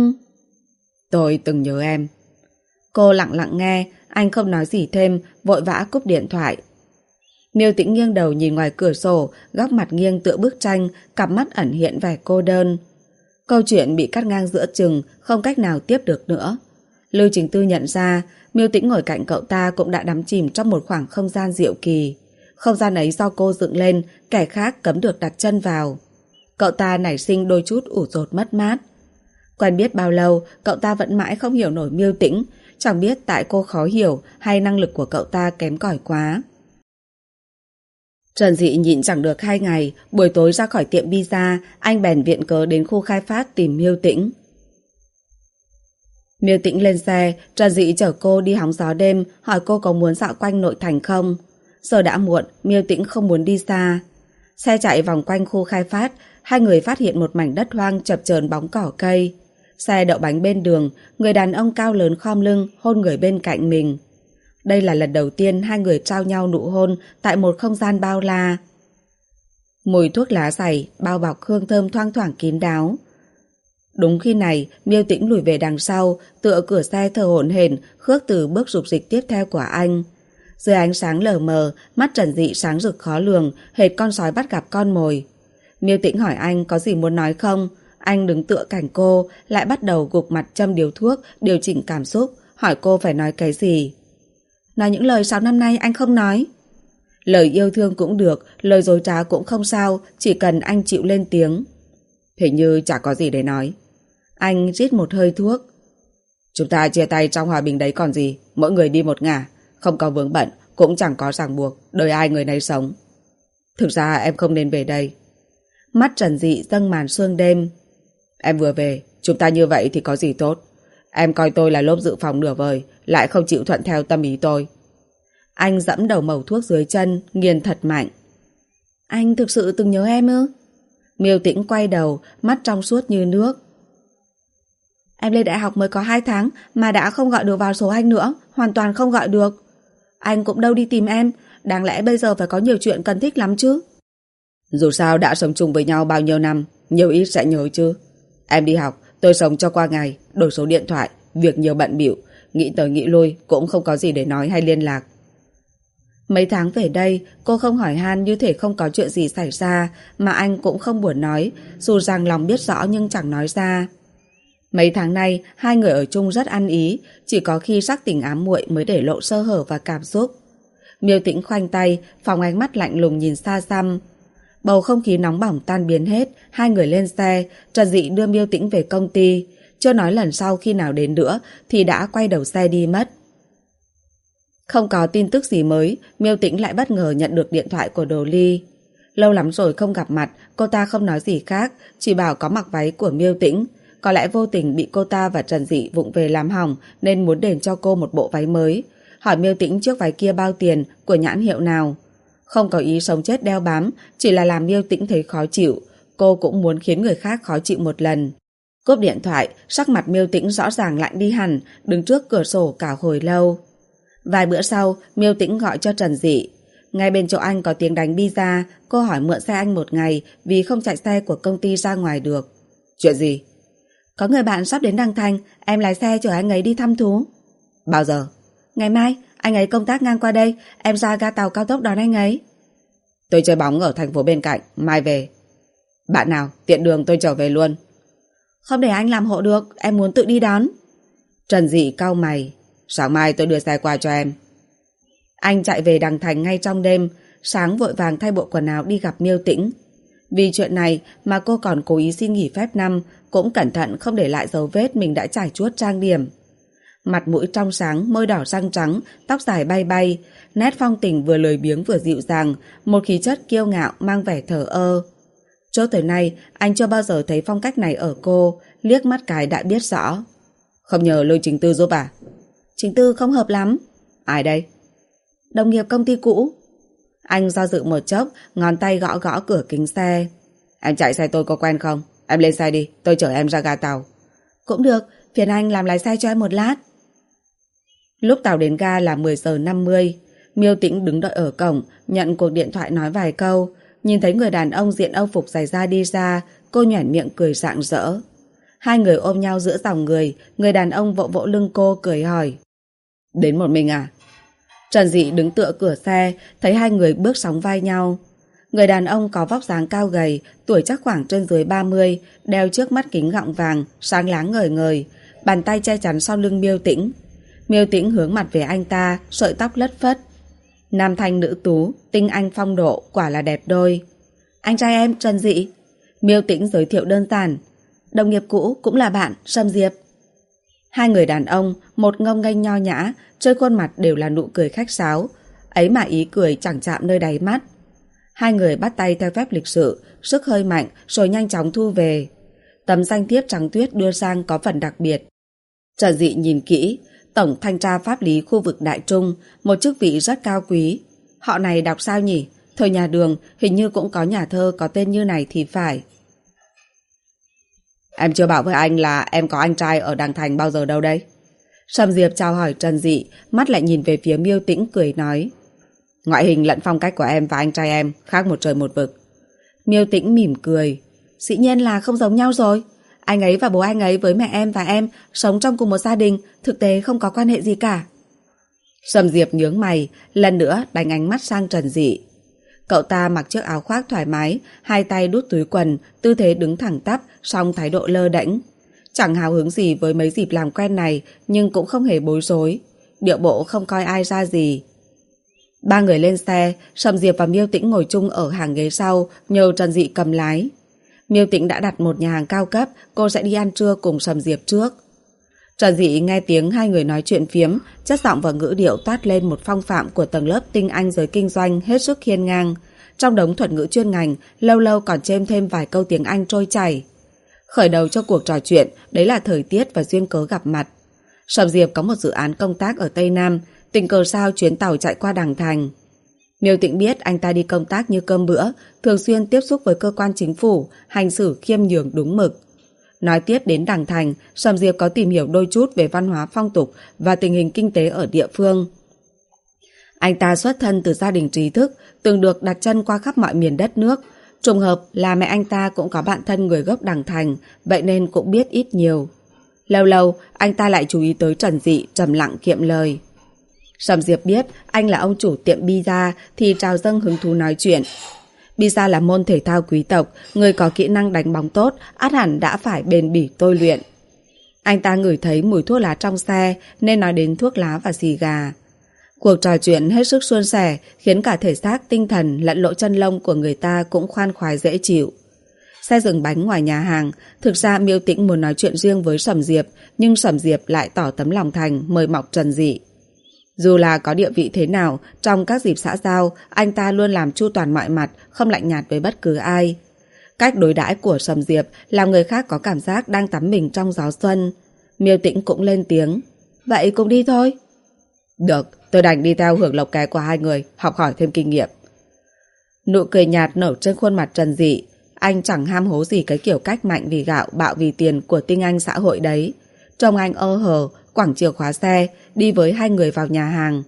Tôi từng nhớ em. Cô lặng lặng nghe, anh không nói gì thêm, vội vã cúp điện thoại. Miêu Tĩnh nghiêng đầu nhìn ngoài cửa sổ, góc mặt nghiêng tựa bức tranh, cặp mắt ẩn hiện vẻ cô đơn. Câu chuyện bị cắt ngang giữa chừng, không cách nào tiếp được nữa. Lưu Trình Tư nhận ra Miêu Tĩnh ngồi cạnh cậu ta cũng đã đắm chìm trong một khoảng không gian diệu kỳ. Không gian ấy do cô dựng lên, kẻ khác cấm được đặt chân vào. Cậu ta nảy sinh đôi chút ủ dột mất mát. Quen biết bao lâu, cậu ta vẫn mãi không hiểu nổi Miêu Tĩnh, chẳng biết tại cô khó hiểu hay năng lực của cậu ta kém cỏi quá. Trần Dị nhịn chẳng được 2 ngày, buổi tối ra khỏi tiệm pizza, anh bèn viện cớ đến khu khai phát tìm Miêu Tĩnh. Miêu Tĩnh lên xe, Trần Dị chở cô đi hóng gió đêm, hỏi cô có muốn dạo quanh nội thành không. Giờ đã muộn, Miêu Tĩnh không muốn đi xa. Xe chạy vòng quanh khu khai phát, hai người phát hiện một mảnh đất hoang chập chờn bóng cỏ cây. Xe đậu bánh bên đường, người đàn ông cao lớn khom lưng hôn người bên cạnh mình. Đây là lần đầu tiên hai người trao nhau nụ hôn tại một không gian bao la. Mùi thuốc lá dày, bao bọc hương thơm thoang thoảng kín đáo. Đúng khi này, Miêu Tĩnh lùi về đằng sau, tựa cửa xe thở hổn hển, khước từ bước dục dịch tiếp theo của anh. Dưới ánh sáng lờ mờ, mắt Trần Dị sáng rực khó lường, hệt con sói bắt gặp con mồi. Miêu Tĩnh hỏi anh có gì muốn nói không? Anh đứng tựa cạnh cô, lại bắt đầu gục mặt châm điếu thuốc, điều chỉnh cảm xúc, hỏi cô phải nói cái gì. Nói những lời 6 năm nay anh không nói. Lời yêu thương cũng được, lời dối trá cũng không sao, chỉ cần anh chịu lên tiếng. Hình như chả có gì để nói. Anh rít một hơi thuốc. Chúng ta chia tay trong hòa bình đấy còn gì, mỗi người đi một ngả, không có vướng bận, cũng chẳng có ràng buộc, đời ai người nấy sống. Thực ra em không nên về đây. Mắt Trần Dị dâng màn sương đêm. Em vừa về, chúng ta như vậy thì có gì tốt. Em coi tôi là lốp dự phòng nửa vời, lại không chịu thuận theo tâm ý tôi. Anh dẫm đầu mẩu thuốc dưới chân, nghiền thật mạnh. Anh thực sự từng nhớ em ư? Miêu Tĩnh quay đầu, mắt trong suốt như nước. Em lên đại học mới có 2 tháng mà đã không gọi được vào số anh nữa, hoàn toàn không gọi được. Anh cũng đâu đi tìm em, đáng lẽ bây giờ phải có nhiều chuyện cần thích lắm chứ. Dù sao đã sống chung với nhau bao nhiêu năm, nhiều ít sẽ nhớ chứ. Em đi học, tôi sống cho qua ngày, đổi số điện thoại, việc nhiều bận bịu, nghĩ tới nghĩ lui cũng không có gì để nói hay liên lạc. Mấy tháng về đây, cô không hỏi han như thể không có chuyện gì xảy ra, mà anh cũng không buồn nói, dù rằng lòng biết rõ nhưng chẳng nói ra. Mấy tháng nay, hai người ở chung rất ăn ý, chỉ có khi sắc tình ám muội mới để lộ sơ hở và cảm xúc. Miêu Tĩnh khoanh tay, phóng ánh mắt lạnh lùng nhìn xa xăm. Bầu không khí nóng bỏng tan biến hết, hai người lên xe, Trần Dị đưa Miêu Tĩnh về công ty. Chưa nói lần sau khi nào đến nữa thì đã quay đầu xe đi mất. Không có tin tức gì mới, Miêu Tĩnh lại bất ngờ nhận được điện thoại của Đồ Ly. Lâu lắm rồi không gặp mặt, cô ta không nói gì khác, chỉ bảo có mặc váy của Miêu Tĩnh. Có lẽ vô tình bị cô ta và Trần Dị vụng về làm hỏng nên muốn đền cho cô một bộ váy mới. Hỏi Miêu Tĩnh chiếc váy kia bao tiền, của nhãn hiệu nào. Không có ý sống chết đeo bám, chỉ là làm Miêu Tĩnh thấy khó chịu. Cô cũng muốn khiến người khác khó chịu một lần. Cúp điện thoại, sắc mặt Miêu Tĩnh rõ ràng lạnh đi hẳn, đứng trước cửa sổ cả hồi lâu. Vài bữa sau, Miêu Tĩnh gọi cho Trần Dị. Ngay bên chỗ anh có tiếng đánh pizza, cô hỏi mượn xe anh một ngày vì không chạy xe của công ty ra ngoài được. Chuyện gì? Có người bạn sắp đến Đăng Thanh, em lái xe chở anh ấy đi thăm thú. Bao giờ? Ngày mai, anh ấy công tác ngang qua đây, em ra ga tàu cao tốc đón anh ấy. Tôi chơi bóng ở thành phố bên cạnh, mai về. Bạn nào, tiện đường tôi trở về luôn. Không để anh làm hộ được, em muốn tự đi đón. Trần Dị cau mày. Sáng mai tôi đưa xe qua cho em. Anh chạy về Đằng Thành ngay trong đêm, sáng vội vàng thay bộ quần áo đi gặp Miêu Tĩnh. Vì chuyện này mà cô còn cố ý xin nghỉ phép năm, cũng cẩn thận không để lại dấu vết mình đã trải chuốt trang điểm. Mặt mũi trong sáng, môi đỏ răng trắng, tóc dài bay bay, nét phong tình vừa lười biếng vừa dịu dàng, một khí chất kiêu ngạo mang vẻ thờ ơ. Cho tới nay, anh chưa bao giờ thấy phong cách này ở cô, liếc mắt cái đã biết rõ. Không nhờ lôi Trình Tư giúp à? Trình Tư không hợp lắm. Ai đây? Đồng nghiệp công ty cũ. Anh do dự một chốc, ngón tay gõ gõ cửa kính xe. Em chạy xe tôi có quen không? Em lên xe đi, tôi chở em ra ga tàu. Cũng được, phiền anh làm lái xe cho em một lát. Lúc tàu đến ga là 10 giờ 50. Miêu Tĩnh đứng đợi ở cổng, nhận cuộc điện thoại nói vài câu. Nhìn thấy người đàn ông diện âu phục giày da đi ra, cô nhoẻn miệng cười rạng rỡ. Hai người ôm nhau giữa dòng người đàn ông vỗ vỗ lưng cô cười hỏi. Đến một mình à? Trần Dị đứng tựa cửa xe, thấy hai người bước sóng vai nhau. Người đàn ông có vóc dáng cao gầy, tuổi chắc khoảng trên dưới 30, đeo chiếc mắt kính gọng vàng, sáng láng ngời ngời, bàn tay che chắn sau lưng Miêu Tĩnh. Miêu Tĩnh hướng mặt về anh ta, sợi tóc lất phất. Nam thanh nữ tú, tinh anh phong độ, quả là đẹp đôi. Anh trai em, Trần Dị. Miêu Tĩnh giới thiệu đơn giản. Đồng nghiệp cũ cũng là bạn, Sâm Diệp. Hai người đàn ông, một ngông nghênh nho nhã, trên khuôn mặt đều là nụ cười khách sáo. Ấy mà ý cười chẳng chạm nơi đáy mắt. Hai người bắt tay theo phép lịch sự, sức hơi mạnh rồi nhanh chóng thu về. Tấm danh thiếp trắng tuyết đưa sang có phần đặc biệt. Trần Dị nhìn kỹ, Tổng Thanh tra Pháp lý khu vực Đại Trung, một chức vị rất cao quý. Họ này đọc sao nhỉ? Thời nhà Đường hình như cũng có nhà thơ có tên như này thì phải. Em chưa bảo với anh là em có anh trai ở Đằng Thành bao giờ đâu đây? Sâm Diệp chào hỏi Trần Dị, mắt lại nhìn về phía Miêu Tĩnh cười nói. Ngoại hình lẫn phong cách của em và anh trai em khác một trời một vực. Miêu Tĩnh mỉm cười. Dĩ nhiên là không giống nhau rồi. Anh ấy và bố anh ấy với mẹ em và em sống trong cùng một gia đình, thực tế không có quan hệ gì cả. Sâm Diệp nhướng mày, lần nữa đánh ánh mắt sang Trần Dị. Cậu ta mặc chiếc áo khoác thoải mái, hai tay đút túi quần, tư thế đứng thẳng tắp, song thái độ lơ đễnh. Chẳng hào hứng gì với mấy dịp làm quen này, nhưng cũng không hề bối rối. Điệu bộ không coi ai ra gì. Ba người lên xe, Sâm Diệp và Miêu Tĩnh ngồi chung ở hàng ghế sau, nhờ Trần Dị cầm lái. Miêu Tĩnh đã đặt một nhà hàng cao cấp, cô sẽ đi ăn trưa cùng Sâm Diệp trước. Trần Dị nghe tiếng hai người nói chuyện phiếm, chất giọng và ngữ điệu toát lên một phong phạm của tầng lớp tinh anh giới kinh doanh hết sức hiên ngang. Trong đống thuật ngữ chuyên ngành, lâu lâu còn chêm thêm vài câu tiếng Anh trôi chảy. Khởi đầu cho cuộc trò chuyện, đấy là thời tiết và duyên cớ gặp mặt. Sâm Diệp có một dự án công tác ở Tây Nam, tình cờ sao chuyến tàu chạy qua Đằng Thành. Miêu Tĩnh biết anh ta đi công tác như cơm bữa, thường xuyên tiếp xúc với cơ quan chính phủ, hành xử khiêm nhường đúng mực. Nói tiếp đến Đằng Thành, Sâm Diệp có tìm hiểu đôi chút về văn hóa phong tục và tình hình kinh tế ở địa phương. Anh ta xuất thân từ gia đình trí thức, từng được đặt chân qua khắp mọi miền đất nước. Trùng hợp là mẹ anh ta cũng có bạn thân người gốc Đằng Thành, vậy nên cũng biết ít nhiều. Lâu lâu, anh ta lại chú ý tới Trần Dị, trầm lặng kiệm lời. Sâm Diệp biết anh là ông chủ tiệm pizza thì trào dâng hứng thú nói chuyện. Pizza là môn thể thao quý tộc, người có kỹ năng đánh bóng tốt, ắt hẳn đã phải bền bỉ tôi luyện. Anh ta ngửi thấy mùi thuốc lá trong xe nên nói đến thuốc lá và xì gà. Cuộc trò chuyện hết sức suôn sẻ, khiến cả thể xác, tinh thần lẫn lỗ chân lông của người ta cũng khoan khoái dễ chịu. Xe dừng bánh ngoài nhà hàng, thực ra Miêu Tĩnh muốn nói chuyện riêng với Sâm Diệp, nhưng Sâm Diệp lại tỏ tấm lòng thành mời mọc Trần Dị. Dù là có địa vị thế nào, trong các dịp xã giao, anh ta luôn làm chu toàn mọi mặt, không lạnh nhạt với bất cứ ai. Cách đối đãi của Sâm Diệp làm người khác có cảm giác đang tắm mình trong gió xuân. Miêu Tĩnh cũng lên tiếng. Vậy cùng đi thôi. Được, tôi đành đi theo hưởng lộc ké của hai người, học hỏi thêm kinh nghiệm. Nụ cười nhạt nở trên khuôn mặt Trần Dị. Anh chẳng ham hố gì cái kiểu cách mạnh vì gạo, bạo vì tiền của tinh anh xã hội đấy. Trông anh ơ hờ, quẳng chìa khóa xe, đi với hai người vào nhà hàng.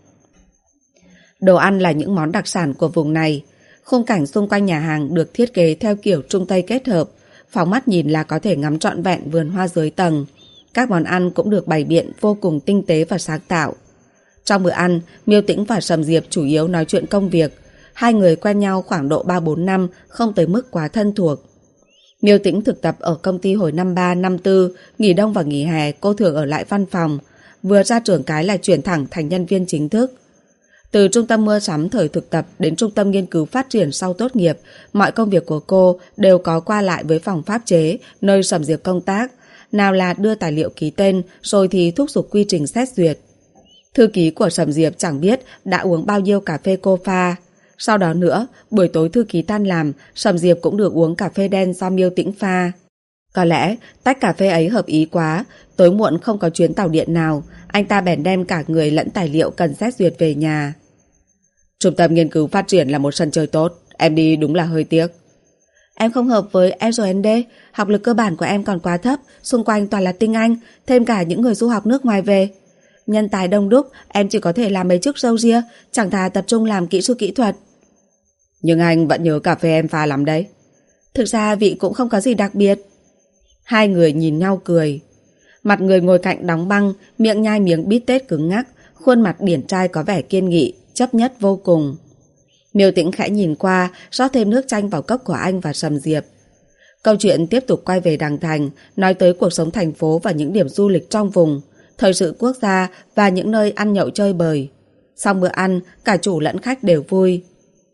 Đồ ăn là những món đặc sản của vùng này. Khung cảnh xung quanh nhà hàng được thiết kế theo kiểu Trung Tây kết hợp. Phóng mắt nhìn là có thể ngắm trọn vẹn vườn hoa dưới tầng. Các món ăn cũng được bày biện vô cùng tinh tế và sáng tạo. Trong bữa ăn, Miêu Tĩnh và Sâm Diệp chủ yếu nói chuyện công việc. Hai người quen nhau khoảng độ 3-4 năm, không tới mức quá thân thuộc. Miêu Tĩnh thực tập ở công ty hồi năm 3, năm 4, nghỉ đông và nghỉ hè cô thường ở lại văn phòng. Vừa ra trường cái là chuyển thẳng thành nhân viên chính thức. Từ trung tâm mua sắm thời thực tập đến trung tâm nghiên cứu phát triển sau tốt nghiệp, mọi công việc của cô đều có qua lại với phòng pháp chế, nơi Sâm Diệp công tác. Nào là đưa tài liệu ký tên, rồi thì thúc giục quy trình xét duyệt. Thư ký của Sâm Diệp chẳng biết đã uống bao nhiêu cà phê cô pha. Sau đó nữa, buổi tối thư ký tan làm, Sâm Diệp cũng được uống cà phê đen do Miêu Tĩnh pha. Có lẽ tách cà phê ấy hợp ý quá, tối muộn không có chuyến tàu điện nào, anh ta bèn đem cả người lẫn tài liệu cần xét duyệt về nhà. Trung tâm nghiên cứu phát triển là một sân chơi tốt, em đi đúng là hơi tiếc. Em không hợp với R&D, học lực cơ bản của em còn quá thấp, xung quanh toàn là tinh Anh, thêm cả những người du học nước ngoài về. Nhân tài đông đúc, em chỉ có thể làm mấy chức râu ria, chẳng thà tập trung làm kỹ sư kỹ thuật. Nhưng anh vẫn nhớ cà phê em pha lắm đấy. Thực ra vị cũng không có gì đặc biệt. Hai người nhìn nhau cười. Mặt người ngồi cạnh đóng băng, miệng nhai miếng bít tết cứng ngắc, khuôn mặt điển trai có vẻ kiên nghị, chấp nhất vô cùng. Miêu Tĩnh khẽ nhìn qua, rót thêm nước chanh vào cốc của anh và Sầm Diệp. Câu chuyện tiếp tục quay về Đằng Thành, nói tới cuộc sống thành phố và những điểm du lịch trong vùng, thời sự quốc gia và những nơi ăn nhậu chơi bời. Xong bữa ăn, cả chủ lẫn khách đều vui.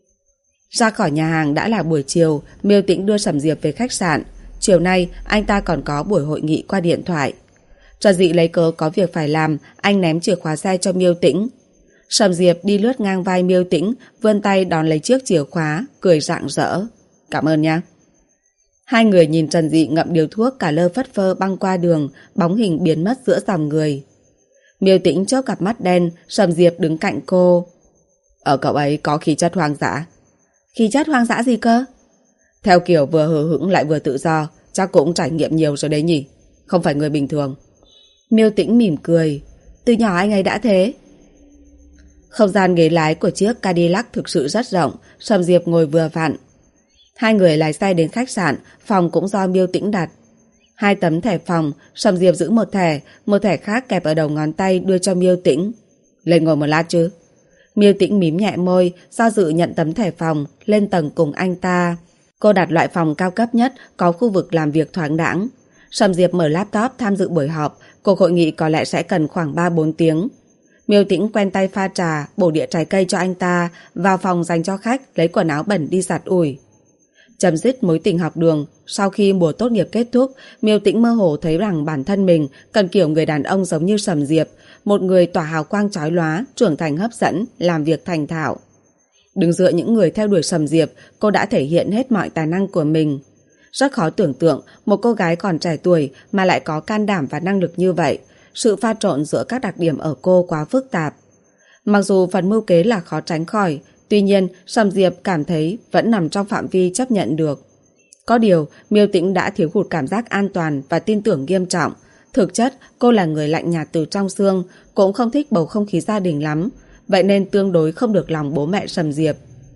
Ra khỏi nhà hàng đã là buổi chiều, Miêu Tĩnh đưa Sầm Diệp về khách sạn. Chiều nay, anh ta còn có buổi hội nghị qua điện thoại. Trần Dị lấy cớ có việc phải làm, anh ném chìa khóa xe cho Miêu Tĩnh. Sầm Diệp đi lướt ngang vai Miêu Tĩnh, vươn tay đón lấy chiếc chìa khóa, cười rạng rỡ. Cảm ơn nha. Hai người nhìn Trần Dị ngậm điếu thuốc cả lơ phất phơ băng qua đường, bóng hình biến mất giữa dòng người. Miêu Tĩnh chớp cặp mắt đen, Sầm Diệp đứng cạnh cô. Ở cậu ấy có khí chất hoang dã. Khí chất hoang dã gì cơ? Theo kiểu vừa hờ hững lại vừa tự do, chắc cũng trải nghiệm nhiều rồi đấy nhỉ. Không phải người bình thường. Miêu Tĩnh mỉm cười. Từ nhỏ anh ấy đã thế. Không gian ghế lái của chiếc Cadillac thực sự rất rộng, Sầm Diệp ngồi vừa vặn. Hai người lái xe đến khách sạn, phòng cũng do Miêu Tĩnh đặt. 2 tấm thẻ phòng, Sầm Diệp giữ một thẻ khác kẹp ở đầu ngón tay đưa cho Miêu Tĩnh. Lên ngồi một lát chứ? Miêu Tĩnh mím nhẹ môi, do dự nhận tấm thẻ phòng, lên tầng cùng anh ta. Cô đặt loại phòng cao cấp nhất, có khu vực làm việc thoáng đãng. Sầm Diệp mở laptop tham dự buổi họp, cuộc hội nghị có lẽ sẽ cần khoảng 3-4 tiếng. Miêu Tĩnh quen tay pha trà, bổ đĩa trái cây cho anh ta, vào phòng dành cho khách, lấy quần áo bẩn đi giặt ủi. Chấm dứt mối tình học đường, sau khi mùa tốt nghiệp kết thúc, Miêu Tĩnh mơ hồ thấy rằng bản thân mình cần kiểu người đàn ông giống như Sầm Diệp, một người tỏa hào quang chói lóa, trưởng thành hấp dẫn, làm việc thành thạo. Đứng giữa những người theo đuổi Sầm Diệp, cô đã thể hiện hết mọi tài năng của mình. Rất khó tưởng tượng một cô gái còn trẻ tuổi mà lại có can đảm và năng lực như vậy. Sự pha trộn giữa các đặc điểm ở cô quá phức tạp. Mặc dù phần mưu kế là khó tránh khỏi, tuy nhiên Sầm Diệp cảm thấy vẫn nằm trong phạm vi chấp nhận được. Có điều, Miêu Tĩnh đã thiếu hụt cảm giác an toàn và tin tưởng nghiêm trọng. Thực chất, cô là người lạnh nhạt từ trong xương, cũng không thích bầu không khí gia đình lắm, vậy nên tương đối không được lòng bố mẹ Sầm Diệp.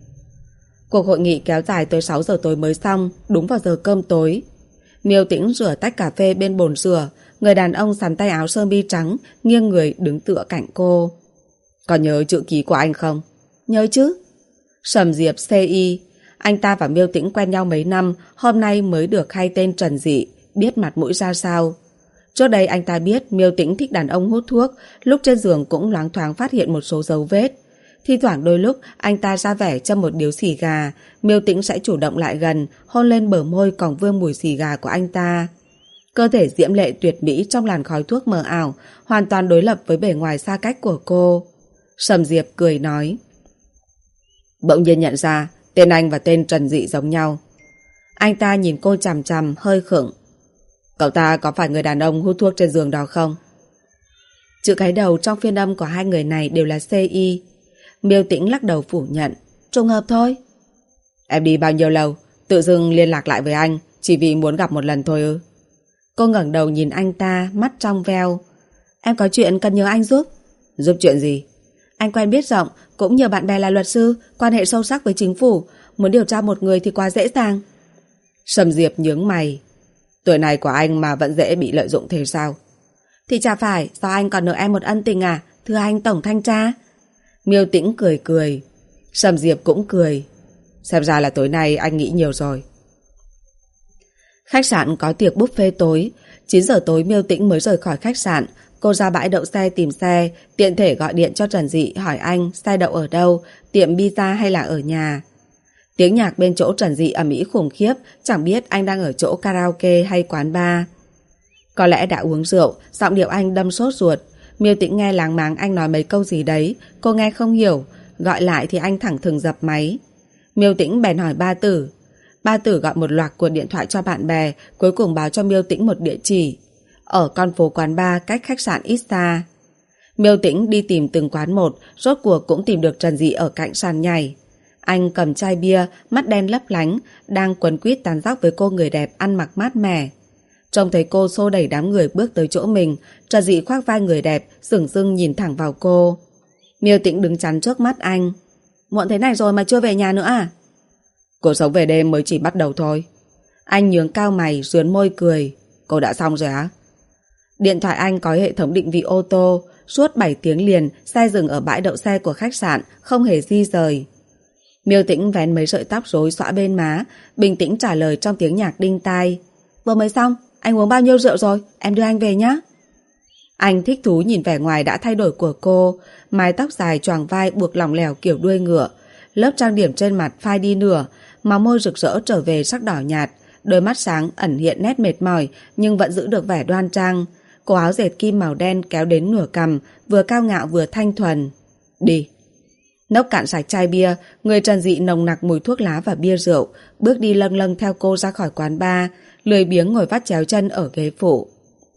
Cuộc hội nghị kéo dài tới 6 giờ tối mới xong, đúng vào giờ cơm tối. Miêu Tĩnh rửa tách cà phê bên bồn rửa, người đàn ông xắn tay áo sơ mi trắng, nghiêng người đứng tựa cạnh cô. Có nhớ chữ ký của anh không? Nhớ chứ. Sầm Diệp CI. Anh ta và Miêu Tĩnh quen nhau mấy năm, hôm nay mới được hay tên Trần Dị, biết mặt mũi ra sao. Trước đây anh ta biết Miêu Tĩnh thích đàn ông hút thuốc, lúc trên giường cũng loáng thoáng phát hiện một số dấu vết. Thi thoảng đôi lúc anh ta ra vẻ châm một điếu xì gà, Miêu Tĩnh sẽ chủ động lại gần, hôn lên bờ môi còn vương mùi xì gà của anh ta. Cơ thể diễm lệ tuyệt mỹ trong làn khói thuốc mờ ảo, hoàn toàn đối lập với bề ngoài xa cách của cô. Sầm Diệp cười nói. Bỗng nhiên nhận ra tên anh và tên Trần Dị giống nhau. Anh ta nhìn cô chằm chằm, hơi khựng. Cậu ta có phải người đàn ông hút thuốc trên giường đó không? Chữ cái đầu trong phiên âm của hai người này đều là CI. Miêu Tĩnh lắc đầu phủ nhận. Trùng hợp thôi. Em đi bao nhiêu lâu, tự dưng liên lạc lại với anh chỉ vì muốn gặp một lần thôi ư? Cô ngẩng đầu nhìn anh ta, mắt trong veo. Em có chuyện cần nhờ anh giúp. Giúp chuyện gì? Anh quen biết rộng, cũng nhờ bạn bè là luật sư, quan hệ sâu sắc với chính phủ. Muốn điều tra một người thì quá dễ dàng. Sầm Diệp nhướng mày. Tuổi này của anh mà vẫn dễ bị lợi dụng thế sao? Thì chả phải, do anh còn nợ em một ân tình à, thưa anh tổng thanh tra. Miêu Tĩnh cười cười. Sầm Diệp cũng cười. Xem ra là tối nay anh nghĩ nhiều rồi. Khách sạn có tiệc buffet tối. 9 giờ tối Miêu Tĩnh mới rời khỏi khách sạn. Cô ra bãi đậu xe tìm xe, tiện thể gọi điện cho Trần Dị hỏi anh xe đậu ở đâu, tiệm pizza hay là ở nhà. Tiếng nhạc bên chỗ Trần Dị ầm ĩ khủng khiếp, chẳng biết anh đang ở chỗ karaoke hay quán bar. Có lẽ đã uống rượu, giọng điệu anh đâm sốt ruột. Miêu Tĩnh nghe láng máng anh nói mấy câu gì đấy, cô nghe không hiểu, gọi lại thì anh thẳng thừng dập máy. Miêu Tĩnh bèn hỏi Ba Tử. Ba Tử gọi một loạt cuộc điện thoại cho bạn bè, cuối cùng báo cho Miêu Tĩnh một địa chỉ. Ở con phố quán bar cách khách sạn ít xa. Miêu Tĩnh đi tìm từng quán một, rốt cuộc cũng tìm được Trần Dị ở cạnh sàn nhảy. Anh cầm chai bia, mắt đen lấp lánh, đang quấn quýt tán dóc với cô người đẹp ăn mặc mát mẻ. Trông thấy cô xô đẩy đám người bước tới chỗ mình, Trần Dị khoác vai người đẹp, sửng sưng nhìn thẳng vào cô. Miêu Tĩnh đứng chắn trước mắt anh. Muộn thế này rồi mà chưa về nhà nữa à? Cuộc sống về đêm mới chỉ bắt đầu thôi. Anh nhướng cao mày, rướn môi cười. Cô đã xong rồi á? Điện thoại anh có hệ thống định vị ô tô. Suốt 7 tiếng liền, xe dừng ở bãi đậu xe của khách sạn, không hề di rời. Miêu Tĩnh vén mấy sợi tóc rối xõa bên má, bình tĩnh trả lời trong tiếng nhạc đinh tai. Vừa mới xong, anh uống bao nhiêu rượu rồi? Em đưa anh về nhé. Anh thích thú nhìn vẻ ngoài đã thay đổi của cô, mái tóc dài choàng vai buộc lỏng lẻo kiểu đuôi ngựa, lớp trang điểm trên mặt phai đi nửa, máu môi rực rỡ trở về sắc đỏ nhạt, đôi mắt sáng ẩn hiện nét mệt mỏi nhưng vẫn giữ được vẻ đoan trang. Cổ áo dệt kim màu đen kéo đến nửa cằm, vừa cao ngạo vừa thanh thuần. Đi. Nốc cạn sạch chai bia, người Trần Dị nồng nặc mùi thuốc lá và bia rượu, bước đi lâng lâng theo cô ra khỏi quán bar, lười biếng ngồi vắt chéo chân ở ghế phụ.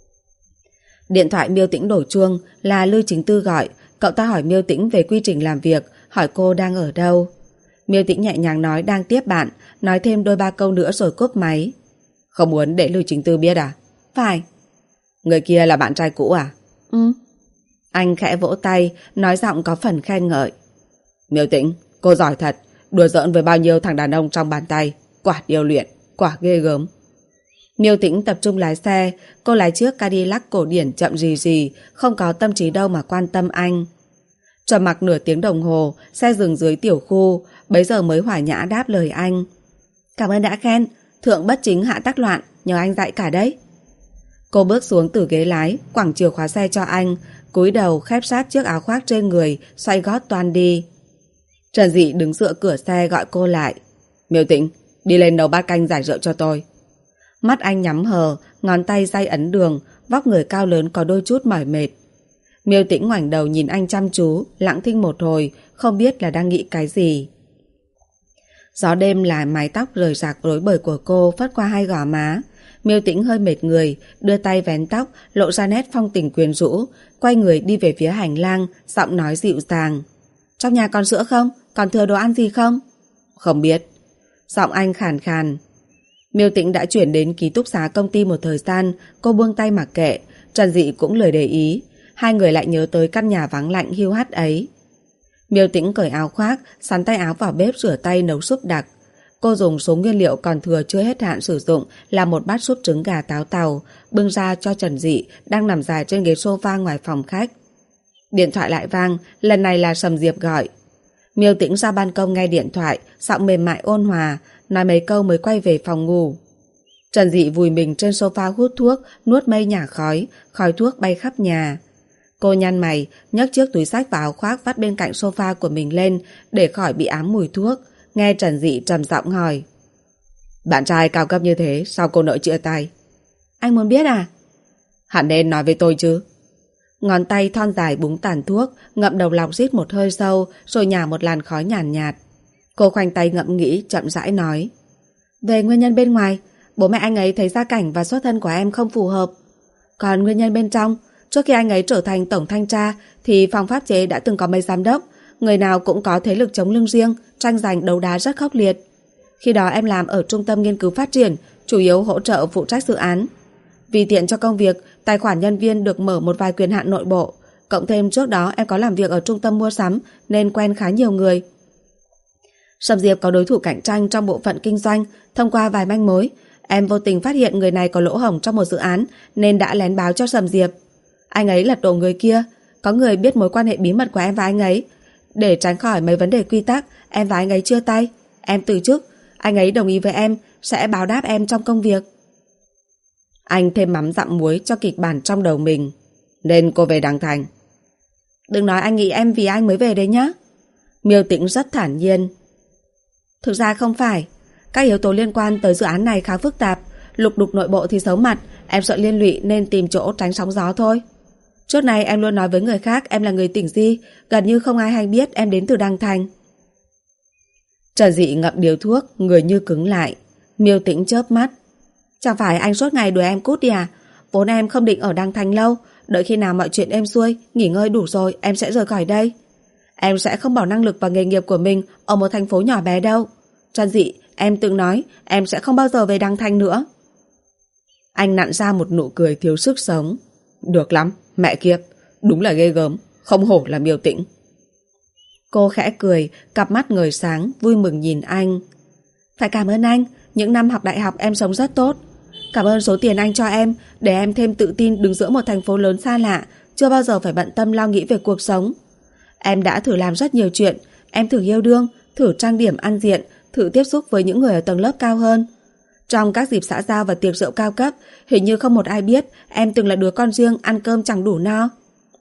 Điện thoại Miêu Tĩnh đổ chuông, là Lưu Chính Tư gọi. Cậu ta hỏi Miêu Tĩnh về quy trình làm việc, hỏi cô đang ở đâu. Miêu Tĩnh nhẹ nhàng nói đang tiếp bạn, nói thêm đôi ba câu nữa rồi cúp máy. Không muốn để Lưu Chính Tư biết à? Phải. Người kia là bạn trai cũ à? Ừ. Anh khẽ vỗ tay, nói giọng có phần khen ngợi. Miêu Tĩnh, cô giỏi thật, đùa giỡn với bao nhiêu thằng đàn ông trong bàn tay, quả điêu luyện, quả ghê gớm. Miêu Tĩnh tập trung lái xe, cô lái chiếc Cadillac cổ điển chậm rì rì, không có tâm trí đâu mà quan tâm anh. Trầm mặc nửa tiếng đồng hồ, xe dừng dưới tiểu khu, bấy giờ mới hòa nhã đáp lời anh. Cảm ơn đã khen, thượng bất chính hạ tắc loạn, nhờ anh dạy cả đấy. Cô bước xuống từ ghế lái, quẳng chìa khóa xe cho anh, cúi đầu khép sát chiếc áo khoác trên người, xoay gót toan đi. Trần Dị đứng dựa cửa xe gọi cô lại. Miêu Tĩnh, đi lên nấu bát canh giải rượu cho tôi. Mắt anh nhắm hờ, ngón tay day ấn đường, vóc người cao lớn có đôi chút mỏi mệt. Miêu Tĩnh ngoảnh đầu nhìn anh chăm chú, lặng thinh một hồi, không biết là đang nghĩ cái gì. Gió đêm là mái tóc rời rạc rối bời của cô phất qua hai gò má. Miêu Tĩnh hơi mệt người, đưa tay vén tóc, lộ ra nét phong tình quyến rũ, quay người đi về phía hành lang, giọng nói dịu dàng. Trong nhà còn sữa không? Còn thừa đồ ăn gì không? Không biết. Giọng anh khàn khàn. Miêu Tĩnh đã chuyển đến ký túc xá công ty một thời gian, cô buông tay mặc kệ, Trần Dị cũng lười để ý. Hai người lại nhớ tới căn nhà vắng lạnh hiu hắt ấy. Miêu Tĩnh cởi áo khoác, sắn tay áo vào bếp rửa tay nấu súp đặc. Cô dùng số nguyên liệu còn thừa chưa hết hạn sử dụng là một bát súp trứng gà táo tàu, bưng ra cho Trần Dị đang nằm dài trên ghế sofa ngoài phòng khách. Điện thoại lại vang, lần này là Sầm Diệp gọi. Miêu Tĩnh ra ban công nghe điện thoại, giọng mềm mại ôn hòa, nói mấy câu mới quay về phòng ngủ. Trần Dị vùi mình trên sofa hút thuốc, nuốt mây nhả khói, khói thuốc bay khắp nhà. Cô nhăn mày, nhấc chiếc túi xách và áo khoác vắt bên cạnh sofa của mình lên để khỏi bị ám mùi thuốc. Nghe Trần Dị trầm giọng hỏi. Bạn trai cao cấp như thế, sao cô nỡ chia tay? Anh muốn biết à? Hẳn nên nói với tôi chứ. Ngón tay thon dài búng tàn thuốc, ngậm đầu lọc rít một hơi sâu, rồi nhả một làn khói nhàn nhạt. Cô khoanh tay ngẫm nghĩ, chậm rãi nói. Về nguyên nhân bên ngoài, bố mẹ anh ấy thấy gia cảnh và xuất thân của em không phù hợp. Còn nguyên nhân bên trong, trước khi anh ấy trở thành tổng thanh tra thì phòng pháp chế đã từng có mấy giám đốc, người nào cũng có thế lực chống lưng riêng, tranh giành đấu đá rất khốc liệt. Khi đó em làm ở trung tâm nghiên cứu phát triển, chủ yếu hỗ trợ phụ trách dự án. Vì tiện cho công việc, tài khoản nhân viên được mở một vài quyền hạn nội bộ, cộng thêm trước đó em có làm việc ở trung tâm mua sắm nên quen khá nhiều người. Sầm Diệp có đối thủ cạnh tranh trong bộ phận kinh doanh, thông qua vài manh mối, em vô tình phát hiện người này có lỗ hổng trong một dự án nên đã lén báo cho Sầm Diệp. Anh ấy lật đổ người kia, có người biết mối quan hệ bí mật của em và anh ấy. Để tránh khỏi mấy vấn đề quy tắc, em và anh ấy chia tay, em từ chức, anh ấy đồng ý với em sẽ báo đáp em trong công việc. Anh thêm mắm dặm muối cho kịch bản trong đầu mình. Nên cô về Đăng Thành. Đừng nói anh nghĩ em vì anh mới về đấy nhá. Miêu Tĩnh rất thản nhiên. Thực ra không phải, các yếu tố liên quan tới dự án này khá phức tạp, lục đục nội bộ thì xấu mặt, em sợ liên lụy nên tìm chỗ tránh sóng gió thôi. Trước này em luôn nói với người khác em là người tỉnh Di, gần như không ai hay biết em đến từ Đăng Thành. Trần Dị ngậm điếu thuốc, người như cứng lại. Miêu Tĩnh chớp mắt. Chẳng phải anh suốt ngày đuổi em cút đi à? Vốn em không định ở Đăng Thành lâu, đợi khi nào mọi chuyện êm xuôi, nghỉ ngơi đủ rồi em sẽ rời khỏi đây. Em sẽ không bỏ năng lực và nghề nghiệp của mình ở một thành phố nhỏ bé đâu. Trần Dị, em từng nói em sẽ không bao giờ về Đăng Thành nữa. Anh nặn ra một nụ cười thiếu sức sống. Được lắm, mẹ kiếp, đúng là ghê gớm, không hổ là Miêu Tĩnh. Cô khẽ cười, cặp mắt ngời sáng, vui mừng nhìn anh. Phải cảm ơn anh, những năm học đại học em sống rất tốt. Cảm ơn số tiền anh cho em, để em thêm tự tin đứng giữa một thành phố lớn xa lạ, chưa bao giờ phải bận tâm lo nghĩ về cuộc sống. Em đã thử làm rất nhiều chuyện, em thử yêu đương, thử trang điểm ăn diện, thử tiếp xúc với những người ở tầng lớp cao hơn. Trong các dịp xã giao và tiệc rượu cao cấp, hình như không một ai biết em từng là đứa con riêng ăn cơm chẳng đủ no.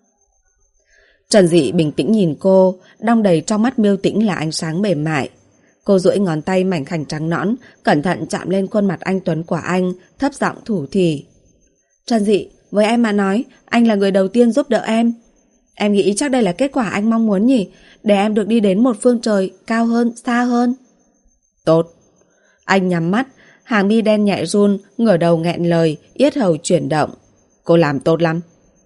Trần Dị bình tĩnh nhìn cô, đong đầy trong mắt Miêu Tĩnh là ánh sáng mềm mại. Cô duỗi ngón tay mảnh khảnh trắng nõn, cẩn thận chạm lên khuôn mặt anh tuấn của anh, thấp giọng thủ thỉ. Trần Dị, với em mà nói, anh là người đầu tiên giúp đỡ em. Em nghĩ chắc đây là kết quả anh mong muốn nhỉ, để em được đi đến một phương trời cao hơn, xa hơn. Tốt. Anh nhắm mắt, hàng mi đen nhẹ run, ngửa đầu nghẹn lời, yết hầu chuyển động. Cô làm tốt lắm.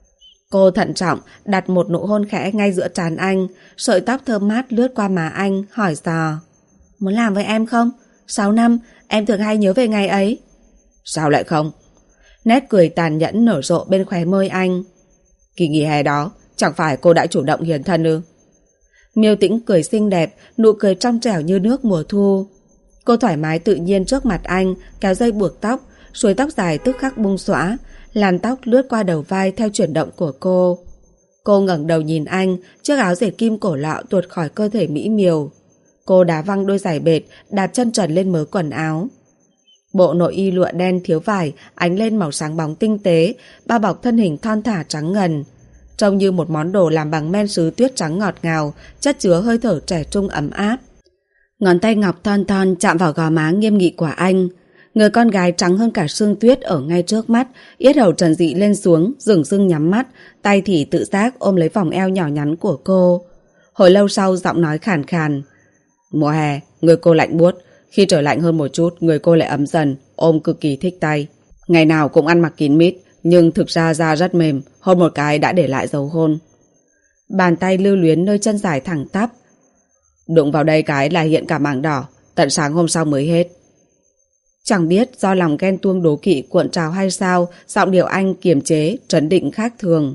Cô thận trọng đặt một nụ hôn khẽ ngay giữa trán anh, sợi tóc thơm mát lướt qua má anh, hỏi dò. Muốn làm với em không? 6 năm, em thường hay nhớ về ngày ấy. Sao lại không? Nét cười tàn nhẫn nở rộ bên khóe môi anh. Kỳ nghỉ hè đó, chẳng phải cô đã chủ động hiến thân ư? Miêu Tĩnh cười xinh đẹp, nụ cười trong trẻo như nước mùa thu. Cô thoải mái tự nhiên trước mặt anh, kéo dây buộc tóc, xuôi tóc dài tức khắc bung xõa, làn tóc lướt qua đầu vai theo chuyển động của cô. Cô ngẩng đầu nhìn anh, chiếc áo dệt kim cổ lọ tuột khỏi cơ thể mỹ miều. Cô đá văng đôi giày bệt, đạp chân trần lên mớ quần áo. Bộ nội y lụa đen thiếu vải ánh lên màu sáng bóng tinh tế, bao bọc thân hình thon thả trắng ngần. Trông như một món đồ làm bằng men sứ tuyết trắng ngọt ngào, chất chứa hơi thở trẻ trung ấm áp. Ngón tay ngọc thon thon chạm vào gò má nghiêm nghị của anh. Người con gái trắng hơn cả sương tuyết ở ngay trước mắt, yết hầu Trần Dị lên xuống, dửng dưng nhắm mắt, tay thì tự giác ôm lấy vòng eo nhỏ nhắn của cô. Hồi lâu sau giọng nói khàn khàn. Mùa hè, người cô lạnh buốt, khi trời lạnh hơn một chút, người cô lại ấm dần, ôm cực kỳ thích tay. Ngày nào cũng ăn mặc kín mít, nhưng thực ra da rất mềm, hôn một cái đã để lại dấu hôn. Bàn tay lưu luyến nơi chân dài thẳng tắp. Đụng vào đây cái là hiện cả mảng đỏ, tận sáng hôm sau mới hết. Chẳng biết do lòng ghen tuông đố kỵ cuộn trào hay sao, giọng điệu anh kiềm chế, trấn định khác thường.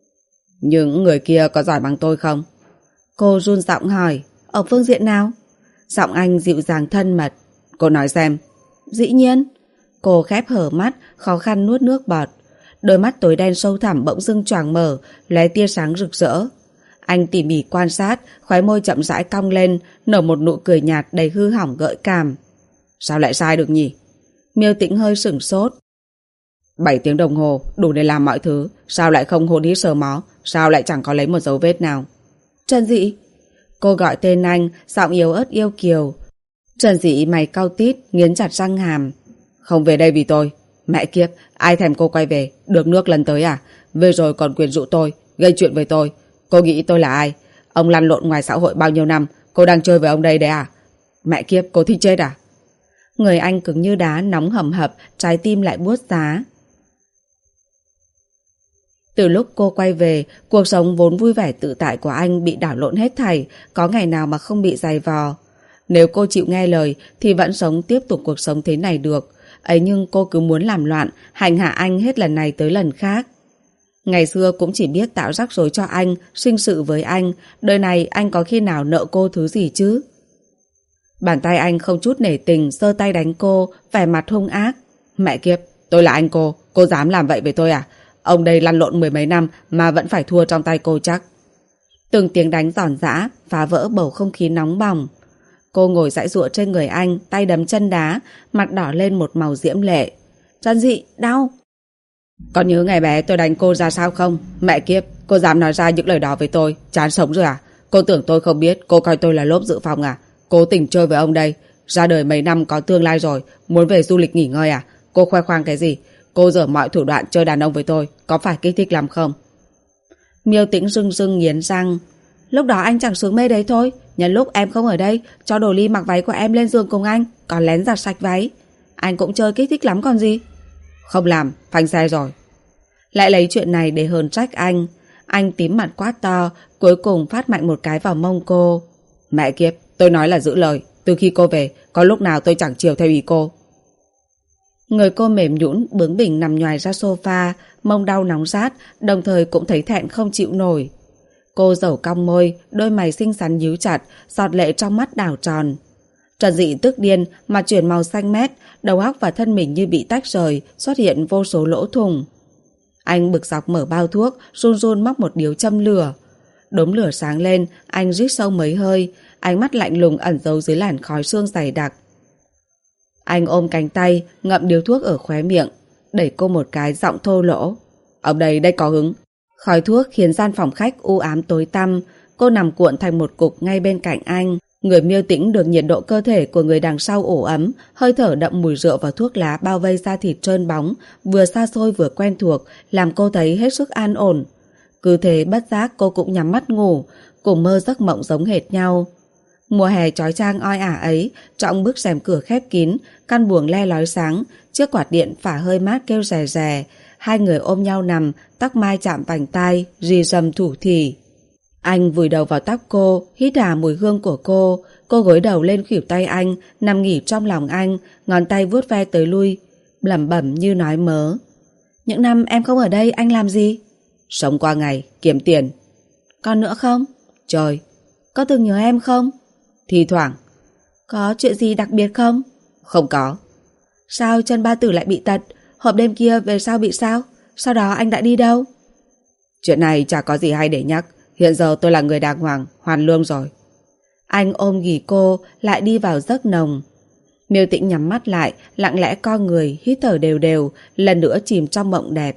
Những người kia có giỏi bằng tôi không? Cô run giọng hỏi. Ở phương diện nào? Giọng anh dịu dàng thân mật. Cô nói xem. Dĩ nhiên. Cô khép hở mắt, khó khăn nuốt nước bọt. Đôi mắt tối đen sâu thẳm bỗng dưng choàng mở, lóe tia sáng rực rỡ. Anh tỉ mỉ quan sát, khóe môi chậm rãi cong lên, nở một nụ cười nhạt đầy hư hỏng gợi cảm. Sao lại sai được nhỉ? Miêu Tĩnh hơi sửng sốt. 7 tiếng đồng hồ, đủ để làm mọi thứ. Sao lại không hôn hít sờ mó? Sao lại chẳng có lấy một dấu vết nào? Trần Dị. Cô gọi tên anh, giọng yếu ớt yêu kiều. Trần Dị mày cau tít, nghiến chặt răng hàm. Không về đây vì tôi. Mẹ kiếp, ai thèm cô quay về? Được nước lần tới à? Về rồi còn quyến rũ tôi, gây chuyện với tôi. Cô nghĩ tôi là ai? Ông lăn lộn ngoài xã hội bao nhiêu năm, cô đang chơi với ông đây đấy à? Mẹ kiếp, cô thích chết à? Người anh cứng như đá, nóng hầm hập, trái tim lại buốt giá. Từ lúc cô quay về, cuộc sống vốn vui vẻ tự tại của anh bị đảo lộn hết thảy, có ngày nào mà không bị giày vò. Nếu cô chịu nghe lời thì vẫn sống tiếp tục cuộc sống thế này được. Ấy nhưng cô cứ muốn làm loạn, hành hạ anh hết lần này tới lần khác. Ngày xưa cũng chỉ biết tạo rắc rối cho anh, sinh sự với anh. Đời này anh có khi nào nợ cô thứ gì chứ? Bàn tay anh không chút nể tình, giơ tay đánh cô, vẻ mặt hung ác. Mẹ kiếp, tôi là anh cô dám làm vậy với tôi à? Ông đây lăn lộn 10 mấy năm mà vẫn phải thua trong tay cô chắc. Từng tiếng đánh giòn giã, phá vỡ bầu không khí nóng bỏng. Cô ngồi giãy giụa trên người anh, tay đấm chân đá, mặt đỏ lên một màu diễm lệ. Trần Dị, đau. Còn nhớ ngày bé tôi đánh cô ra sao không? Mẹ kiếp, cô dám nói ra những lời đó với tôi, chán sống rồi à? Cô tưởng tôi không biết, cô coi tôi là lốp dự phòng à? Cố tình chơi với ông đây. Ra đời mấy năm có tương lai rồi, muốn về du lịch nghỉ ngơi à? Cô khoe khoang cái gì? Cô dở mọi thủ đoạn chơi đàn ông với tôi, có phải kích thích lắm không? Miêu Tĩnh rưng rưng nghiến răng. Lúc đó anh chẳng sướng mê đấy thôi. Nhân lúc em không ở đây, cho Đồ Ly mặc váy của em lên giường cùng anh, còn lén giặt sạch váy. Anh cũng chơi kích thích lắm còn gì. Không làm, phanh xe rồi. Lại lấy chuyện này để hờn trách anh. Anh tím mặt quát to, cuối cùng phát mạnh một cái vào mông cô. Mẹ kiếp, tôi nói là giữ lời. Từ khi cô về, có lúc nào tôi chẳng chiều theo ý cô. Người cô mềm nhũn bướng bỉnh nằm nhoài ra sofa, mông đau nóng rát, đồng thời cũng thấy thẹn không chịu nổi. Cô dẩu cong môi, đôi mày xinh xắn nhíu chặt, giọt lệ trong mắt đảo tròn. Trần Dị tức điên, mặt chuyển màu xanh mét, đầu óc và thân mình như bị tách rời, xuất hiện vô số lỗ thủng. Anh bực dọc mở bao thuốc, run run móc một điếu châm lửa. đốm lửa sáng lên, anh rít sâu mấy hơi, ánh mắt lạnh lùng ẩn giấu dưới làn khói sương dày đặc. Anh ôm cánh tay, ngậm điếu thuốc ở khóe miệng, đẩy cô một cái giọng thô lỗ. Ông đây có hứng. Khói thuốc khiến gian phòng khách u ám tối tăm, cô nằm cuộn thành một cục ngay bên cạnh anh. Người Miêu Tĩnh được nhiệt độ cơ thể của người đằng sau ủ ấm, hơi thở đậm mùi rượu và thuốc lá bao vây da thịt trơn bóng, vừa xa xôi vừa quen thuộc, làm cô thấy hết sức an ổn. Cứ thế bất giác cô cũng nhắm mắt ngủ, cùng mơ giấc mộng giống hệt nhau. Mùa hè chói chang oi ả ấy, trong bức rèm cửa khép kín, căn buồng le lói sáng, chiếc quạt điện phả hơi mát kêu rè rè. Hai người ôm nhau nằm, tóc mai chạm vành tai, rì rầm thủ thỉ. Anh vùi đầu vào tóc cô, hít hà mùi hương của cô gối đầu lên khuỷu tay anh, nằm nghỉ trong lòng anh, ngón tay vuốt ve tới lui, lẩm bẩm như nói mớ. Những năm em không ở đây anh làm gì? Sống qua ngày, kiếm tiền. Còn nữa không? Trời, có từng nhớ em không? Thì thoảng. Có chuyện gì đặc biệt không? Không có. Sao chân ba tử lại bị tật? Hộp đêm kia về sau bị sao? Sau đó anh đã đi đâu? Chuyện này chả có gì hay để nhắc. Hiện giờ tôi là người đàng hoàng, hoàn lương rồi. Anh ôm ghì cô, lại đi vào giấc nồng. Miêu Tĩnh nhắm mắt lại, lặng lẽ co người, hít thở đều đều, lần nữa chìm trong mộng đẹp.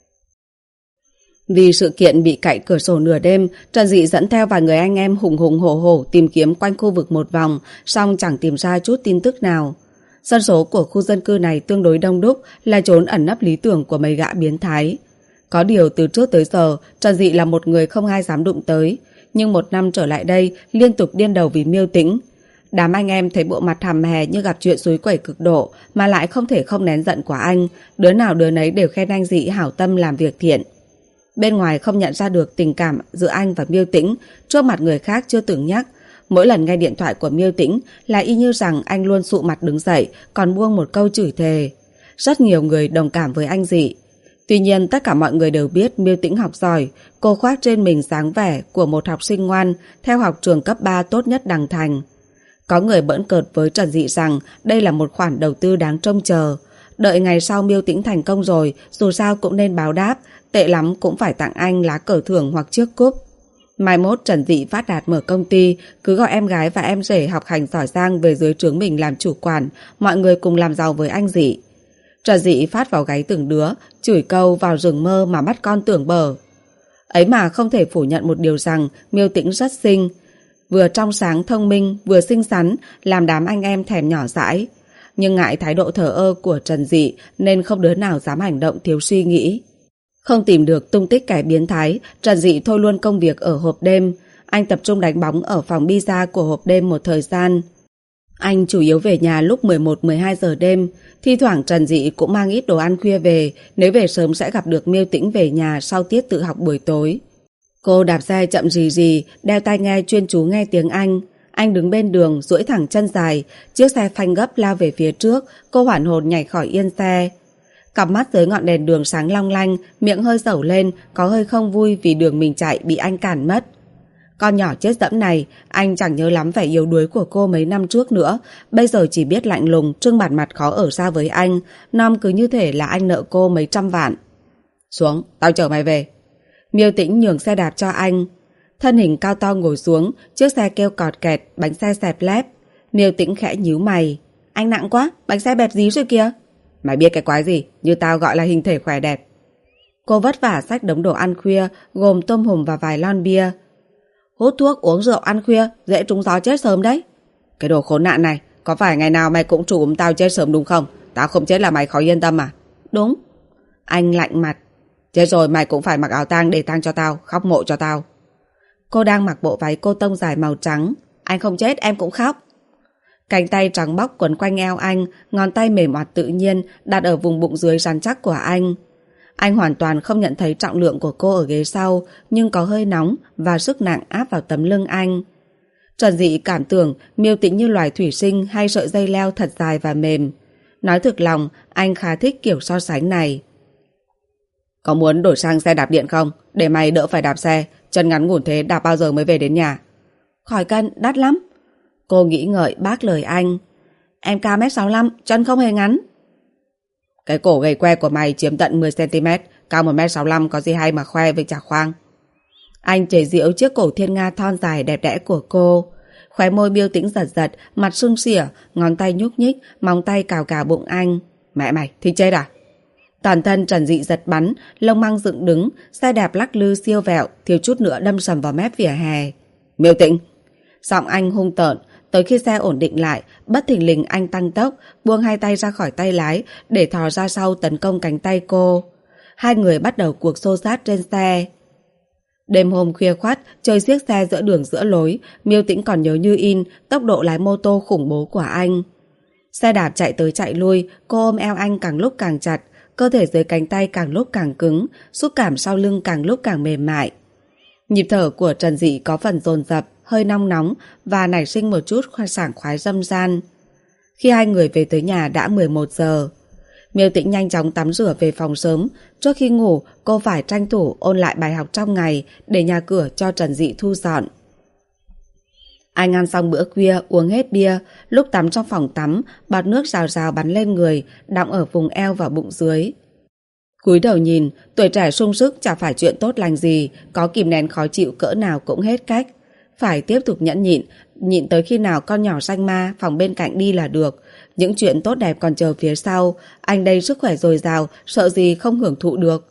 Vì sự kiện bị cạy cửa sổ nửa đêm, Trần Dị dẫn theo vài người anh em hùng hùng hổ hổ tìm kiếm quanh khu vực một vòng, song chẳng tìm ra chút tin tức nào. Dân số của khu dân cư này tương đối đông đúc, là chốn ẩn nấp lý tưởng của mấy gã biến thái. Có điều từ trước tới giờ, Trần Dị là một người không ai dám đụng tới, nhưng một năm trở lại đây liên tục điên đầu vì Miêu Tĩnh. Đám anh em thấy bộ mặt hầm hè như gặp chuyện xúi quẩy cực độ, mà lại không thể không nén giận của anh, đứa nào đứa nấy đều khen anh Dị hảo tâm làm việc thiện. Bên ngoài không nhận ra được tình cảm giữa anh và Miêu Tĩnh, trước mặt người khác chưa từng nhắc. Mỗi lần nghe điện thoại của Miêu Tĩnh là y như rằng anh luôn sụ mặt đứng dậy, còn buông một câu chửi thề. Rất nhiều người đồng cảm với anh Dị. Tuy nhiên tất cả mọi người đều biết Miêu Tĩnh học giỏi, cô khoác trên mình dáng vẻ của một học sinh ngoan, theo học trường cấp 3 tốt nhất Đằng Thành. Có người bỡn cợt với Trần Dị rằng đây là một khoản đầu tư đáng trông chờ. Đợi ngày sau Miêu Tĩnh thành công rồi, dù sao cũng nên báo đáp, tệ lắm cũng phải tặng anh lá cờ thưởng hoặc chiếc cúp. Mai mốt Trần Dị phát đạt mở công ty, cứ gọi em gái và em rể học hành giỏi giang về dưới trướng mình làm chủ quản, mọi người cùng làm giàu với anh Dị. Trần Dị phát vào gáy từng đứa, chửi câu vào rừng mơ mà bắt con tưởng bờ. Ấy mà không thể phủ nhận một điều rằng Miêu Tĩnh rất xinh, vừa trong sáng thông minh, vừa xinh xắn, làm đám anh em thèm nhỏ dãi. Nhưng ngại thái độ thờ ơ của Trần Dị nên không đứa nào dám hành động thiếu suy nghĩ. Không tìm được tung tích kẻ biến thái, Trần Dị thôi luôn công việc ở hộp đêm. Anh tập trung đánh bóng ở phòng pizza của hộp đêm một thời gian. Anh chủ yếu về nhà lúc 11-12 giờ đêm. Thi thoảng Trần Dị cũng mang ít đồ ăn khuya về, nếu về sớm sẽ gặp được Miêu Tĩnh về nhà sau tiết tự học buổi tối. Cô đạp xe chậm rì rì, đeo tai nghe chuyên chú nghe tiếng Anh. Anh đứng bên đường, duỗi thẳng chân dài, chiếc xe phanh gấp lao về phía trước, cô hoảng hồn nhảy khỏi yên xe. Cặp mắt dưới ngọn đèn đường sáng long lanh, miệng hơi dẩu lên, có hơi không vui vì đường mình chạy bị anh cản mất. Con nhỏ chết dẫm này, anh chẳng nhớ lắm vẻ yếu đuối của cô mấy năm trước nữa, bây giờ chỉ biết lạnh lùng, trưng bản mặt khó ở xa với anh, nom cứ như thể là anh nợ cô mấy trăm vạn. Xuống, tao chở mày về. Miêu Tĩnh nhường xe đạp cho anh. Thân hình cao to ngồi xuống, chiếc xe kêu cọt kẹt, bánh xe xẹp lép. Miêu Tĩnh khẽ nhíu mày. Anh nặng quá, bánh xe bẹp dí rồi kìa. Mày biết cái quái gì, như tao gọi là hình thể khỏe đẹp. Cô vất vả xách đống đồ ăn khuya, gồm tôm hùm và vài lon bia. Hút thuốc uống rượu ăn khuya, dễ trúng gió chết sớm đấy. Cái đồ khốn nạn này, có phải ngày nào mày cũng trùm tao chết sớm đúng không? Tao không chết là mày khó yên tâm à? Đúng. Anh lạnh mặt. Chết rồi mày cũng phải mặc áo tang để tang cho tao, khóc mộ cho tao. Cô đang mặc bộ váy cô tông dài màu trắng. Anh không chết em cũng khóc. Cánh tay trắng bóc quấn quanh eo anh, ngón tay mềm oặt tự nhiên đặt ở vùng bụng dưới rắn chắc của anh. Anh hoàn toàn không nhận thấy trọng lượng của cô ở ghế sau, nhưng có hơi nóng và sức nặng áp vào tấm lưng anh. Trần Dị cảm tưởng Miêu Tĩnh như loài thủy sinh hay sợi dây leo thật dài và mềm. Nói thực lòng, anh khá thích kiểu so sánh này. Có muốn đổi sang xe đạp điện không? Để mày đỡ phải đạp xe, chân ngắn ngủn thế đạp bao giờ mới về đến nhà? Khỏi cần, đắt lắm. Cô nghĩ ngợi bác lời anh. Em cao 1m65, chân không hề ngắn. Cái cổ gầy que của mày chiếm tận 10cm, cao 1m65 có gì hay mà khoe với chả khoang. Anh chế giễu chiếc cổ thiên nga thon dài đẹp đẽ của cô. Khóe môi Miêu Tĩnh giật giật, mặt sưng xỉa, ngón tay nhúc nhích, móng tay cào cào bụng anh. Mẹ mày, thích chết à? Toàn thân Trần Dị giật bắn, lông măng dựng đứng, xe đạp lắc lư siêu vẹo, thiếu chút nữa đâm sầm vào mép vỉa hè. Miêu Tĩnh! Giọng anh hung tợn, tới khi xe ổn định lại, bất thình lình anh tăng tốc, buông hai tay ra khỏi tay lái để thò ra sau tấn công cánh tay cô. Hai người bắt đầu cuộc xô xát trên xe. Đêm hôm khuya khoắt, chơi xiếc xe giữa đường giữa lối, Miêu Tĩnh còn nhớ như in tốc độ lái mô tô khủng bố của anh. Xe đạp chạy tới chạy lui, cô ôm eo anh càng lúc càng chặt, cơ thể dưới cánh tay càng lúc càng cứng, xúc cảm sau lưng càng lúc càng mềm mại. Nhịp thở của Trần Dị có phần dồn dập, hơi nóng nóng và nảy sinh một chút sảng khoái râm ran. Khi hai người về tới nhà đã 11 giờ. Miêu Tĩnh nhanh chóng tắm rửa về phòng sớm. Trước khi ngủ, cô phải tranh thủ ôn lại bài học trong ngày để nhà cửa cho Trần Dị thu dọn. Anh ăn xong bữa khuya, uống hết bia. Lúc tắm trong phòng tắm, bọt nước rào rào bắn lên người, đọng ở vùng eo và bụng dưới. Cúi đầu nhìn, tuổi trẻ sung sức chả phải chuyện tốt lành gì, có kìm nén khó chịu cỡ nào cũng hết cách. Phải tiếp tục nhẫn nhịn, nhịn tới khi nào con nhỏ danh ma phòng bên cạnh đi là được. Những chuyện tốt đẹp còn chờ phía sau, anh đây sức khỏe dồi dào, sợ gì không hưởng thụ được.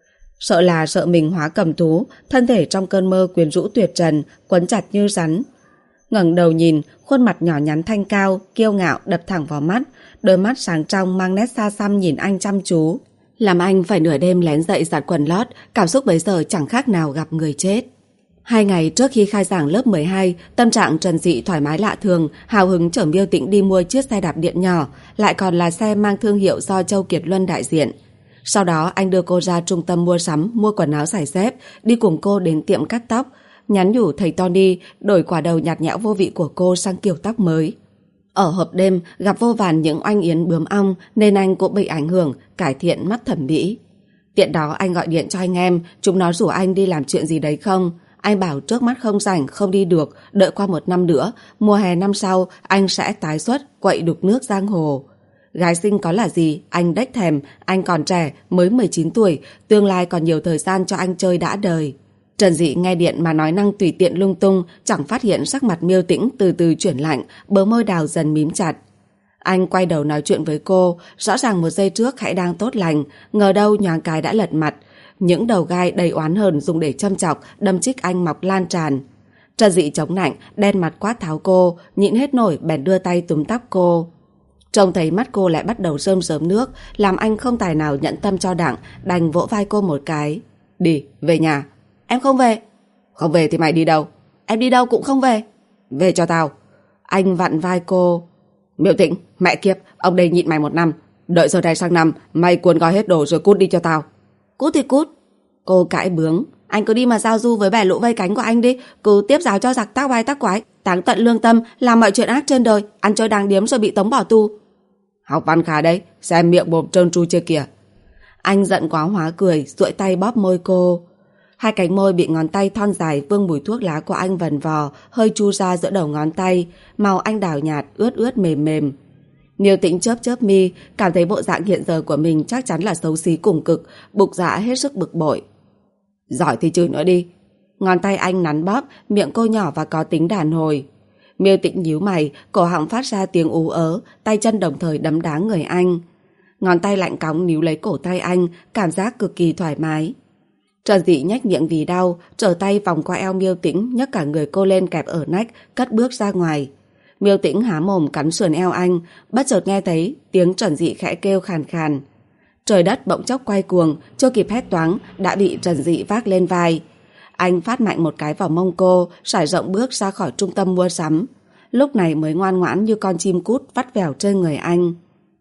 Sợ là sợ mình hóa cầm thú, thân thể trong cơn mơ quyến rũ tuyệt trần, quấn chặt như rắn. Ngẩng đầu nhìn, khuôn mặt nhỏ nhắn thanh cao, kiêu ngạo đập thẳng vào mắt, đôi mắt sáng trong mang nét xa xăm nhìn anh chăm chú. Làm anh phải nửa đêm lén dậy giặt quần lót, cảm xúc bấy giờ chẳng khác nào gặp người chết. 2 ngày trước khi khai giảng lớp 12, tâm trạng Trần Dị thoải mái lạ thường, hào hứng chở Miêu Tĩnh đi mua chiếc xe đạp điện nhỏ, lại còn là xe mang thương hiệu do Châu Kiệt Luân đại diện. Sau đó anh đưa cô ra trung tâm mua sắm, mua quần áo giày dép, đi cùng cô đến tiệm cắt tóc, nhắn nhủ thầy Tony đổi quả đầu nhạt nhẽo vô vị của cô sang kiểu tóc mới. Ở hộp đêm gặp vô vàn những oanh yến bướm ong nên anh cũng bị ảnh hưởng, cải thiện mắt thẩm mỹ. Tiện đó anh gọi điện cho anh em, chúng nó rủ anh đi làm chuyện gì đấy không. Anh bảo trước mắt không rảnh, không đi được, đợi qua 1 năm nữa, mùa hè năm sau anh sẽ tái xuất, quậy đục nước giang hồ. Gái xinh có là gì, anh đếch thèm, anh còn trẻ, mới 19 tuổi, tương lai còn nhiều thời gian cho anh chơi đã đời. Trần Dị nghe điện mà nói năng tùy tiện lung tung, chẳng phát hiện sắc mặt Miêu Tĩnh từ từ chuyển lạnh, bờ môi đào dần mím chặt. Anh quay đầu nói chuyện với cô, rõ ràng 1 giây trước hãy đang tốt lành, ngờ đâu nhoáng cái đã lật mặt. Những đầu gai đầy oán hờn dùng để châm chọc, đâm chích anh mọc lan tràn. Trần Dị chống nạnh, đen mặt quát tháo cô, nhịn hết nổi bèn đưa tay túm tóc cô. Trông thấy mắt cô lại bắt đầu rơm rớm nước, làm anh không tài nào nhẫn tâm cho đặng, đành vỗ vai cô một cái. Đi, về nhà. Em không về. Không về thì mày đi đâu? Em đi đâu cũng không về. Về cho tao. Anh vặn vai cô. Miêu Tĩnh, mẹ kiếp, ông đây nhịn mày 1 năm. Đợi giờ này sang năm, mày cuốn gói hết đồ rồi cút đi cho tao. Cút thì cút. Cô cãi bướng. Anh cứ đi mà giao du với bè lũ vây cánh của anh đi. Cứ tiếp giáo cho giặc tác vai tác quái, táng tận lương tâm, làm mọi chuyện ác trên đời, ăn chơi đàng điếm rồi bị tống bỏ tù. Học văn khá đấy, xem miệng bồm trơn tru chưa kìa. Anh giận quá hóa cười, duỗi tay bóp môi cô. Hai cánh môi bị ngón tay thon dài vương mùi thuốc lá của anh vần vò, hơi chu ra giữa đầu ngón tay, màu anh đào nhạt, ướt ướt mềm mềm. Miêu Tĩnh chớp chớp mi, cảm thấy bộ dạng hiện giờ của mình chắc chắn là xấu xí cùng cực, bục dạ hết sức bực bội. Giỏi thì chửi nữa đi. Ngón tay anh nắn bóp, miệng cô nhỏ và có tính đàn hồi. Miêu Tĩnh nhíu mày, cổ họng phát ra tiếng ú ớ, tay chân đồng thời đấm đá người anh. Ngón tay lạnh cóng níu lấy cổ tay anh, cảm giác cực kỳ thoải mái. Trần Dị nhếch miệng vì đau, trở tay vòng qua eo Miêu Tĩnh, nhấc cả người cô lên kẹp ở nách, cất bước ra ngoài. Miêu Tĩnh há mồm cắn sườn eo anh, bất chợt nghe thấy tiếng Trần Dị khẽ kêu khàn khàn. Trời đất bỗng chốc quay cuồng, chưa kịp hét toáng đã bị Trần Dị vác lên vai. Anh phát mạnh một cái vào mông cô, sải rộng bước ra khỏi trung tâm mua sắm. Lúc này mới ngoan ngoãn như con chim cút vắt vẻo trên người anh.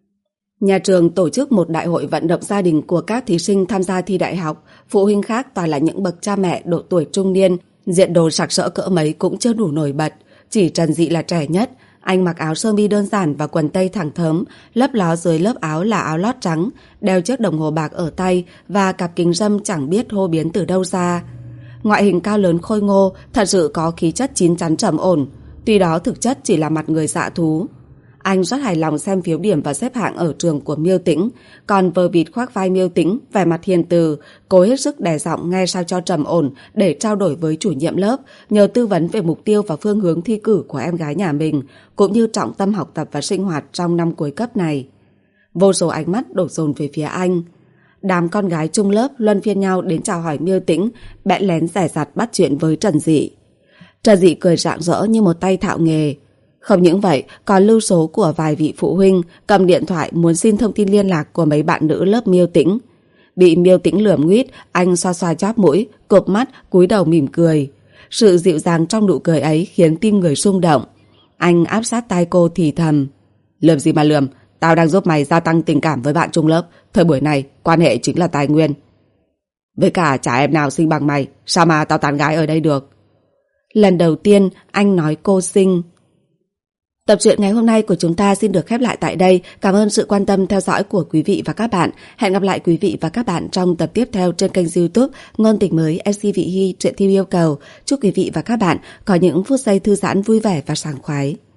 Nhà trường tổ chức một đại hội vận động gia đình của các thí sinh tham gia thi đại học. Phụ huynh khác toàn là những bậc cha mẹ độ tuổi trung niên, diện đồ sặc sỡ cỡ mấy cũng chưa đủ nổi bật. Chỉ Trần Dị là trẻ nhất. Anh mặc áo sơ mi đơn giản và quần tây thẳng thớm, lấp ló dưới lớp áo là áo lót trắng, đeo chiếc đồng hồ bạc ở tay và cặp kính râm chẳng biết hô biến từ đâu ra. Ngoại hình cao lớn khôi ngô, thật sự có khí chất chín chắn trầm ổn, tuy đó thực chất chỉ là mặt người dạ thú. Anh rất hài lòng xem phiếu điểm và xếp hạng ở trường của Miêu Tĩnh, còn vờ vịt khoác vai Miêu Tĩnh, vẻ mặt hiền từ, cố hết sức đè giọng nghe sao cho trầm ổn để trao đổi với chủ nhiệm lớp, nhờ tư vấn về mục tiêu và phương hướng thi cử của em gái nhà mình, cũng như trọng tâm học tập và sinh hoạt trong năm cuối cấp này. Vô số ánh mắt đổ dồn về phía anh. Đám con gái chung lớp luân phiên nhau đến chào hỏi Miêu Tĩnh, bẽn lén dè dặt bắt chuyện với Trần Dị. Trần Dị cười rạng rỡ như một tay thạo nghề. Không những vậy, còn lưu số của vài vị phụ huynh cầm điện thoại muốn xin thông tin liên lạc của mấy bạn nữ lớp Miêu Tĩnh. Bị Miêu Tĩnh lườm nguýt, anh xoa xoa chóp mũi, cụp mắt, cúi đầu mỉm cười. Sự dịu dàng trong nụ cười ấy khiến tim người rung động. Anh áp sát tai cô thì thầm: "Lườm gì mà lườm, tao đang giúp mày gia tăng tình cảm với bạn chung lớp. Thời buổi này, quan hệ chính là tài nguyên. Với cả chả em nào xinh bằng mày, sao mà tao tán gái ở đây được?" Lần đầu tiên anh nói cô xinh. Tập truyện ngày hôm nay của chúng ta xin được khép lại tại đây. Cảm ơn sự quan tâm theo dõi của quý vị và các bạn. Hẹn gặp lại quý vị và các bạn trong tập tiếp theo trên kênh YouTube Ngôn Tình Mới MC Vị Hy truyện theo yêu cầu. Chúc quý vị và các bạn có những phút giây thư giãn vui vẻ và sảng khoái.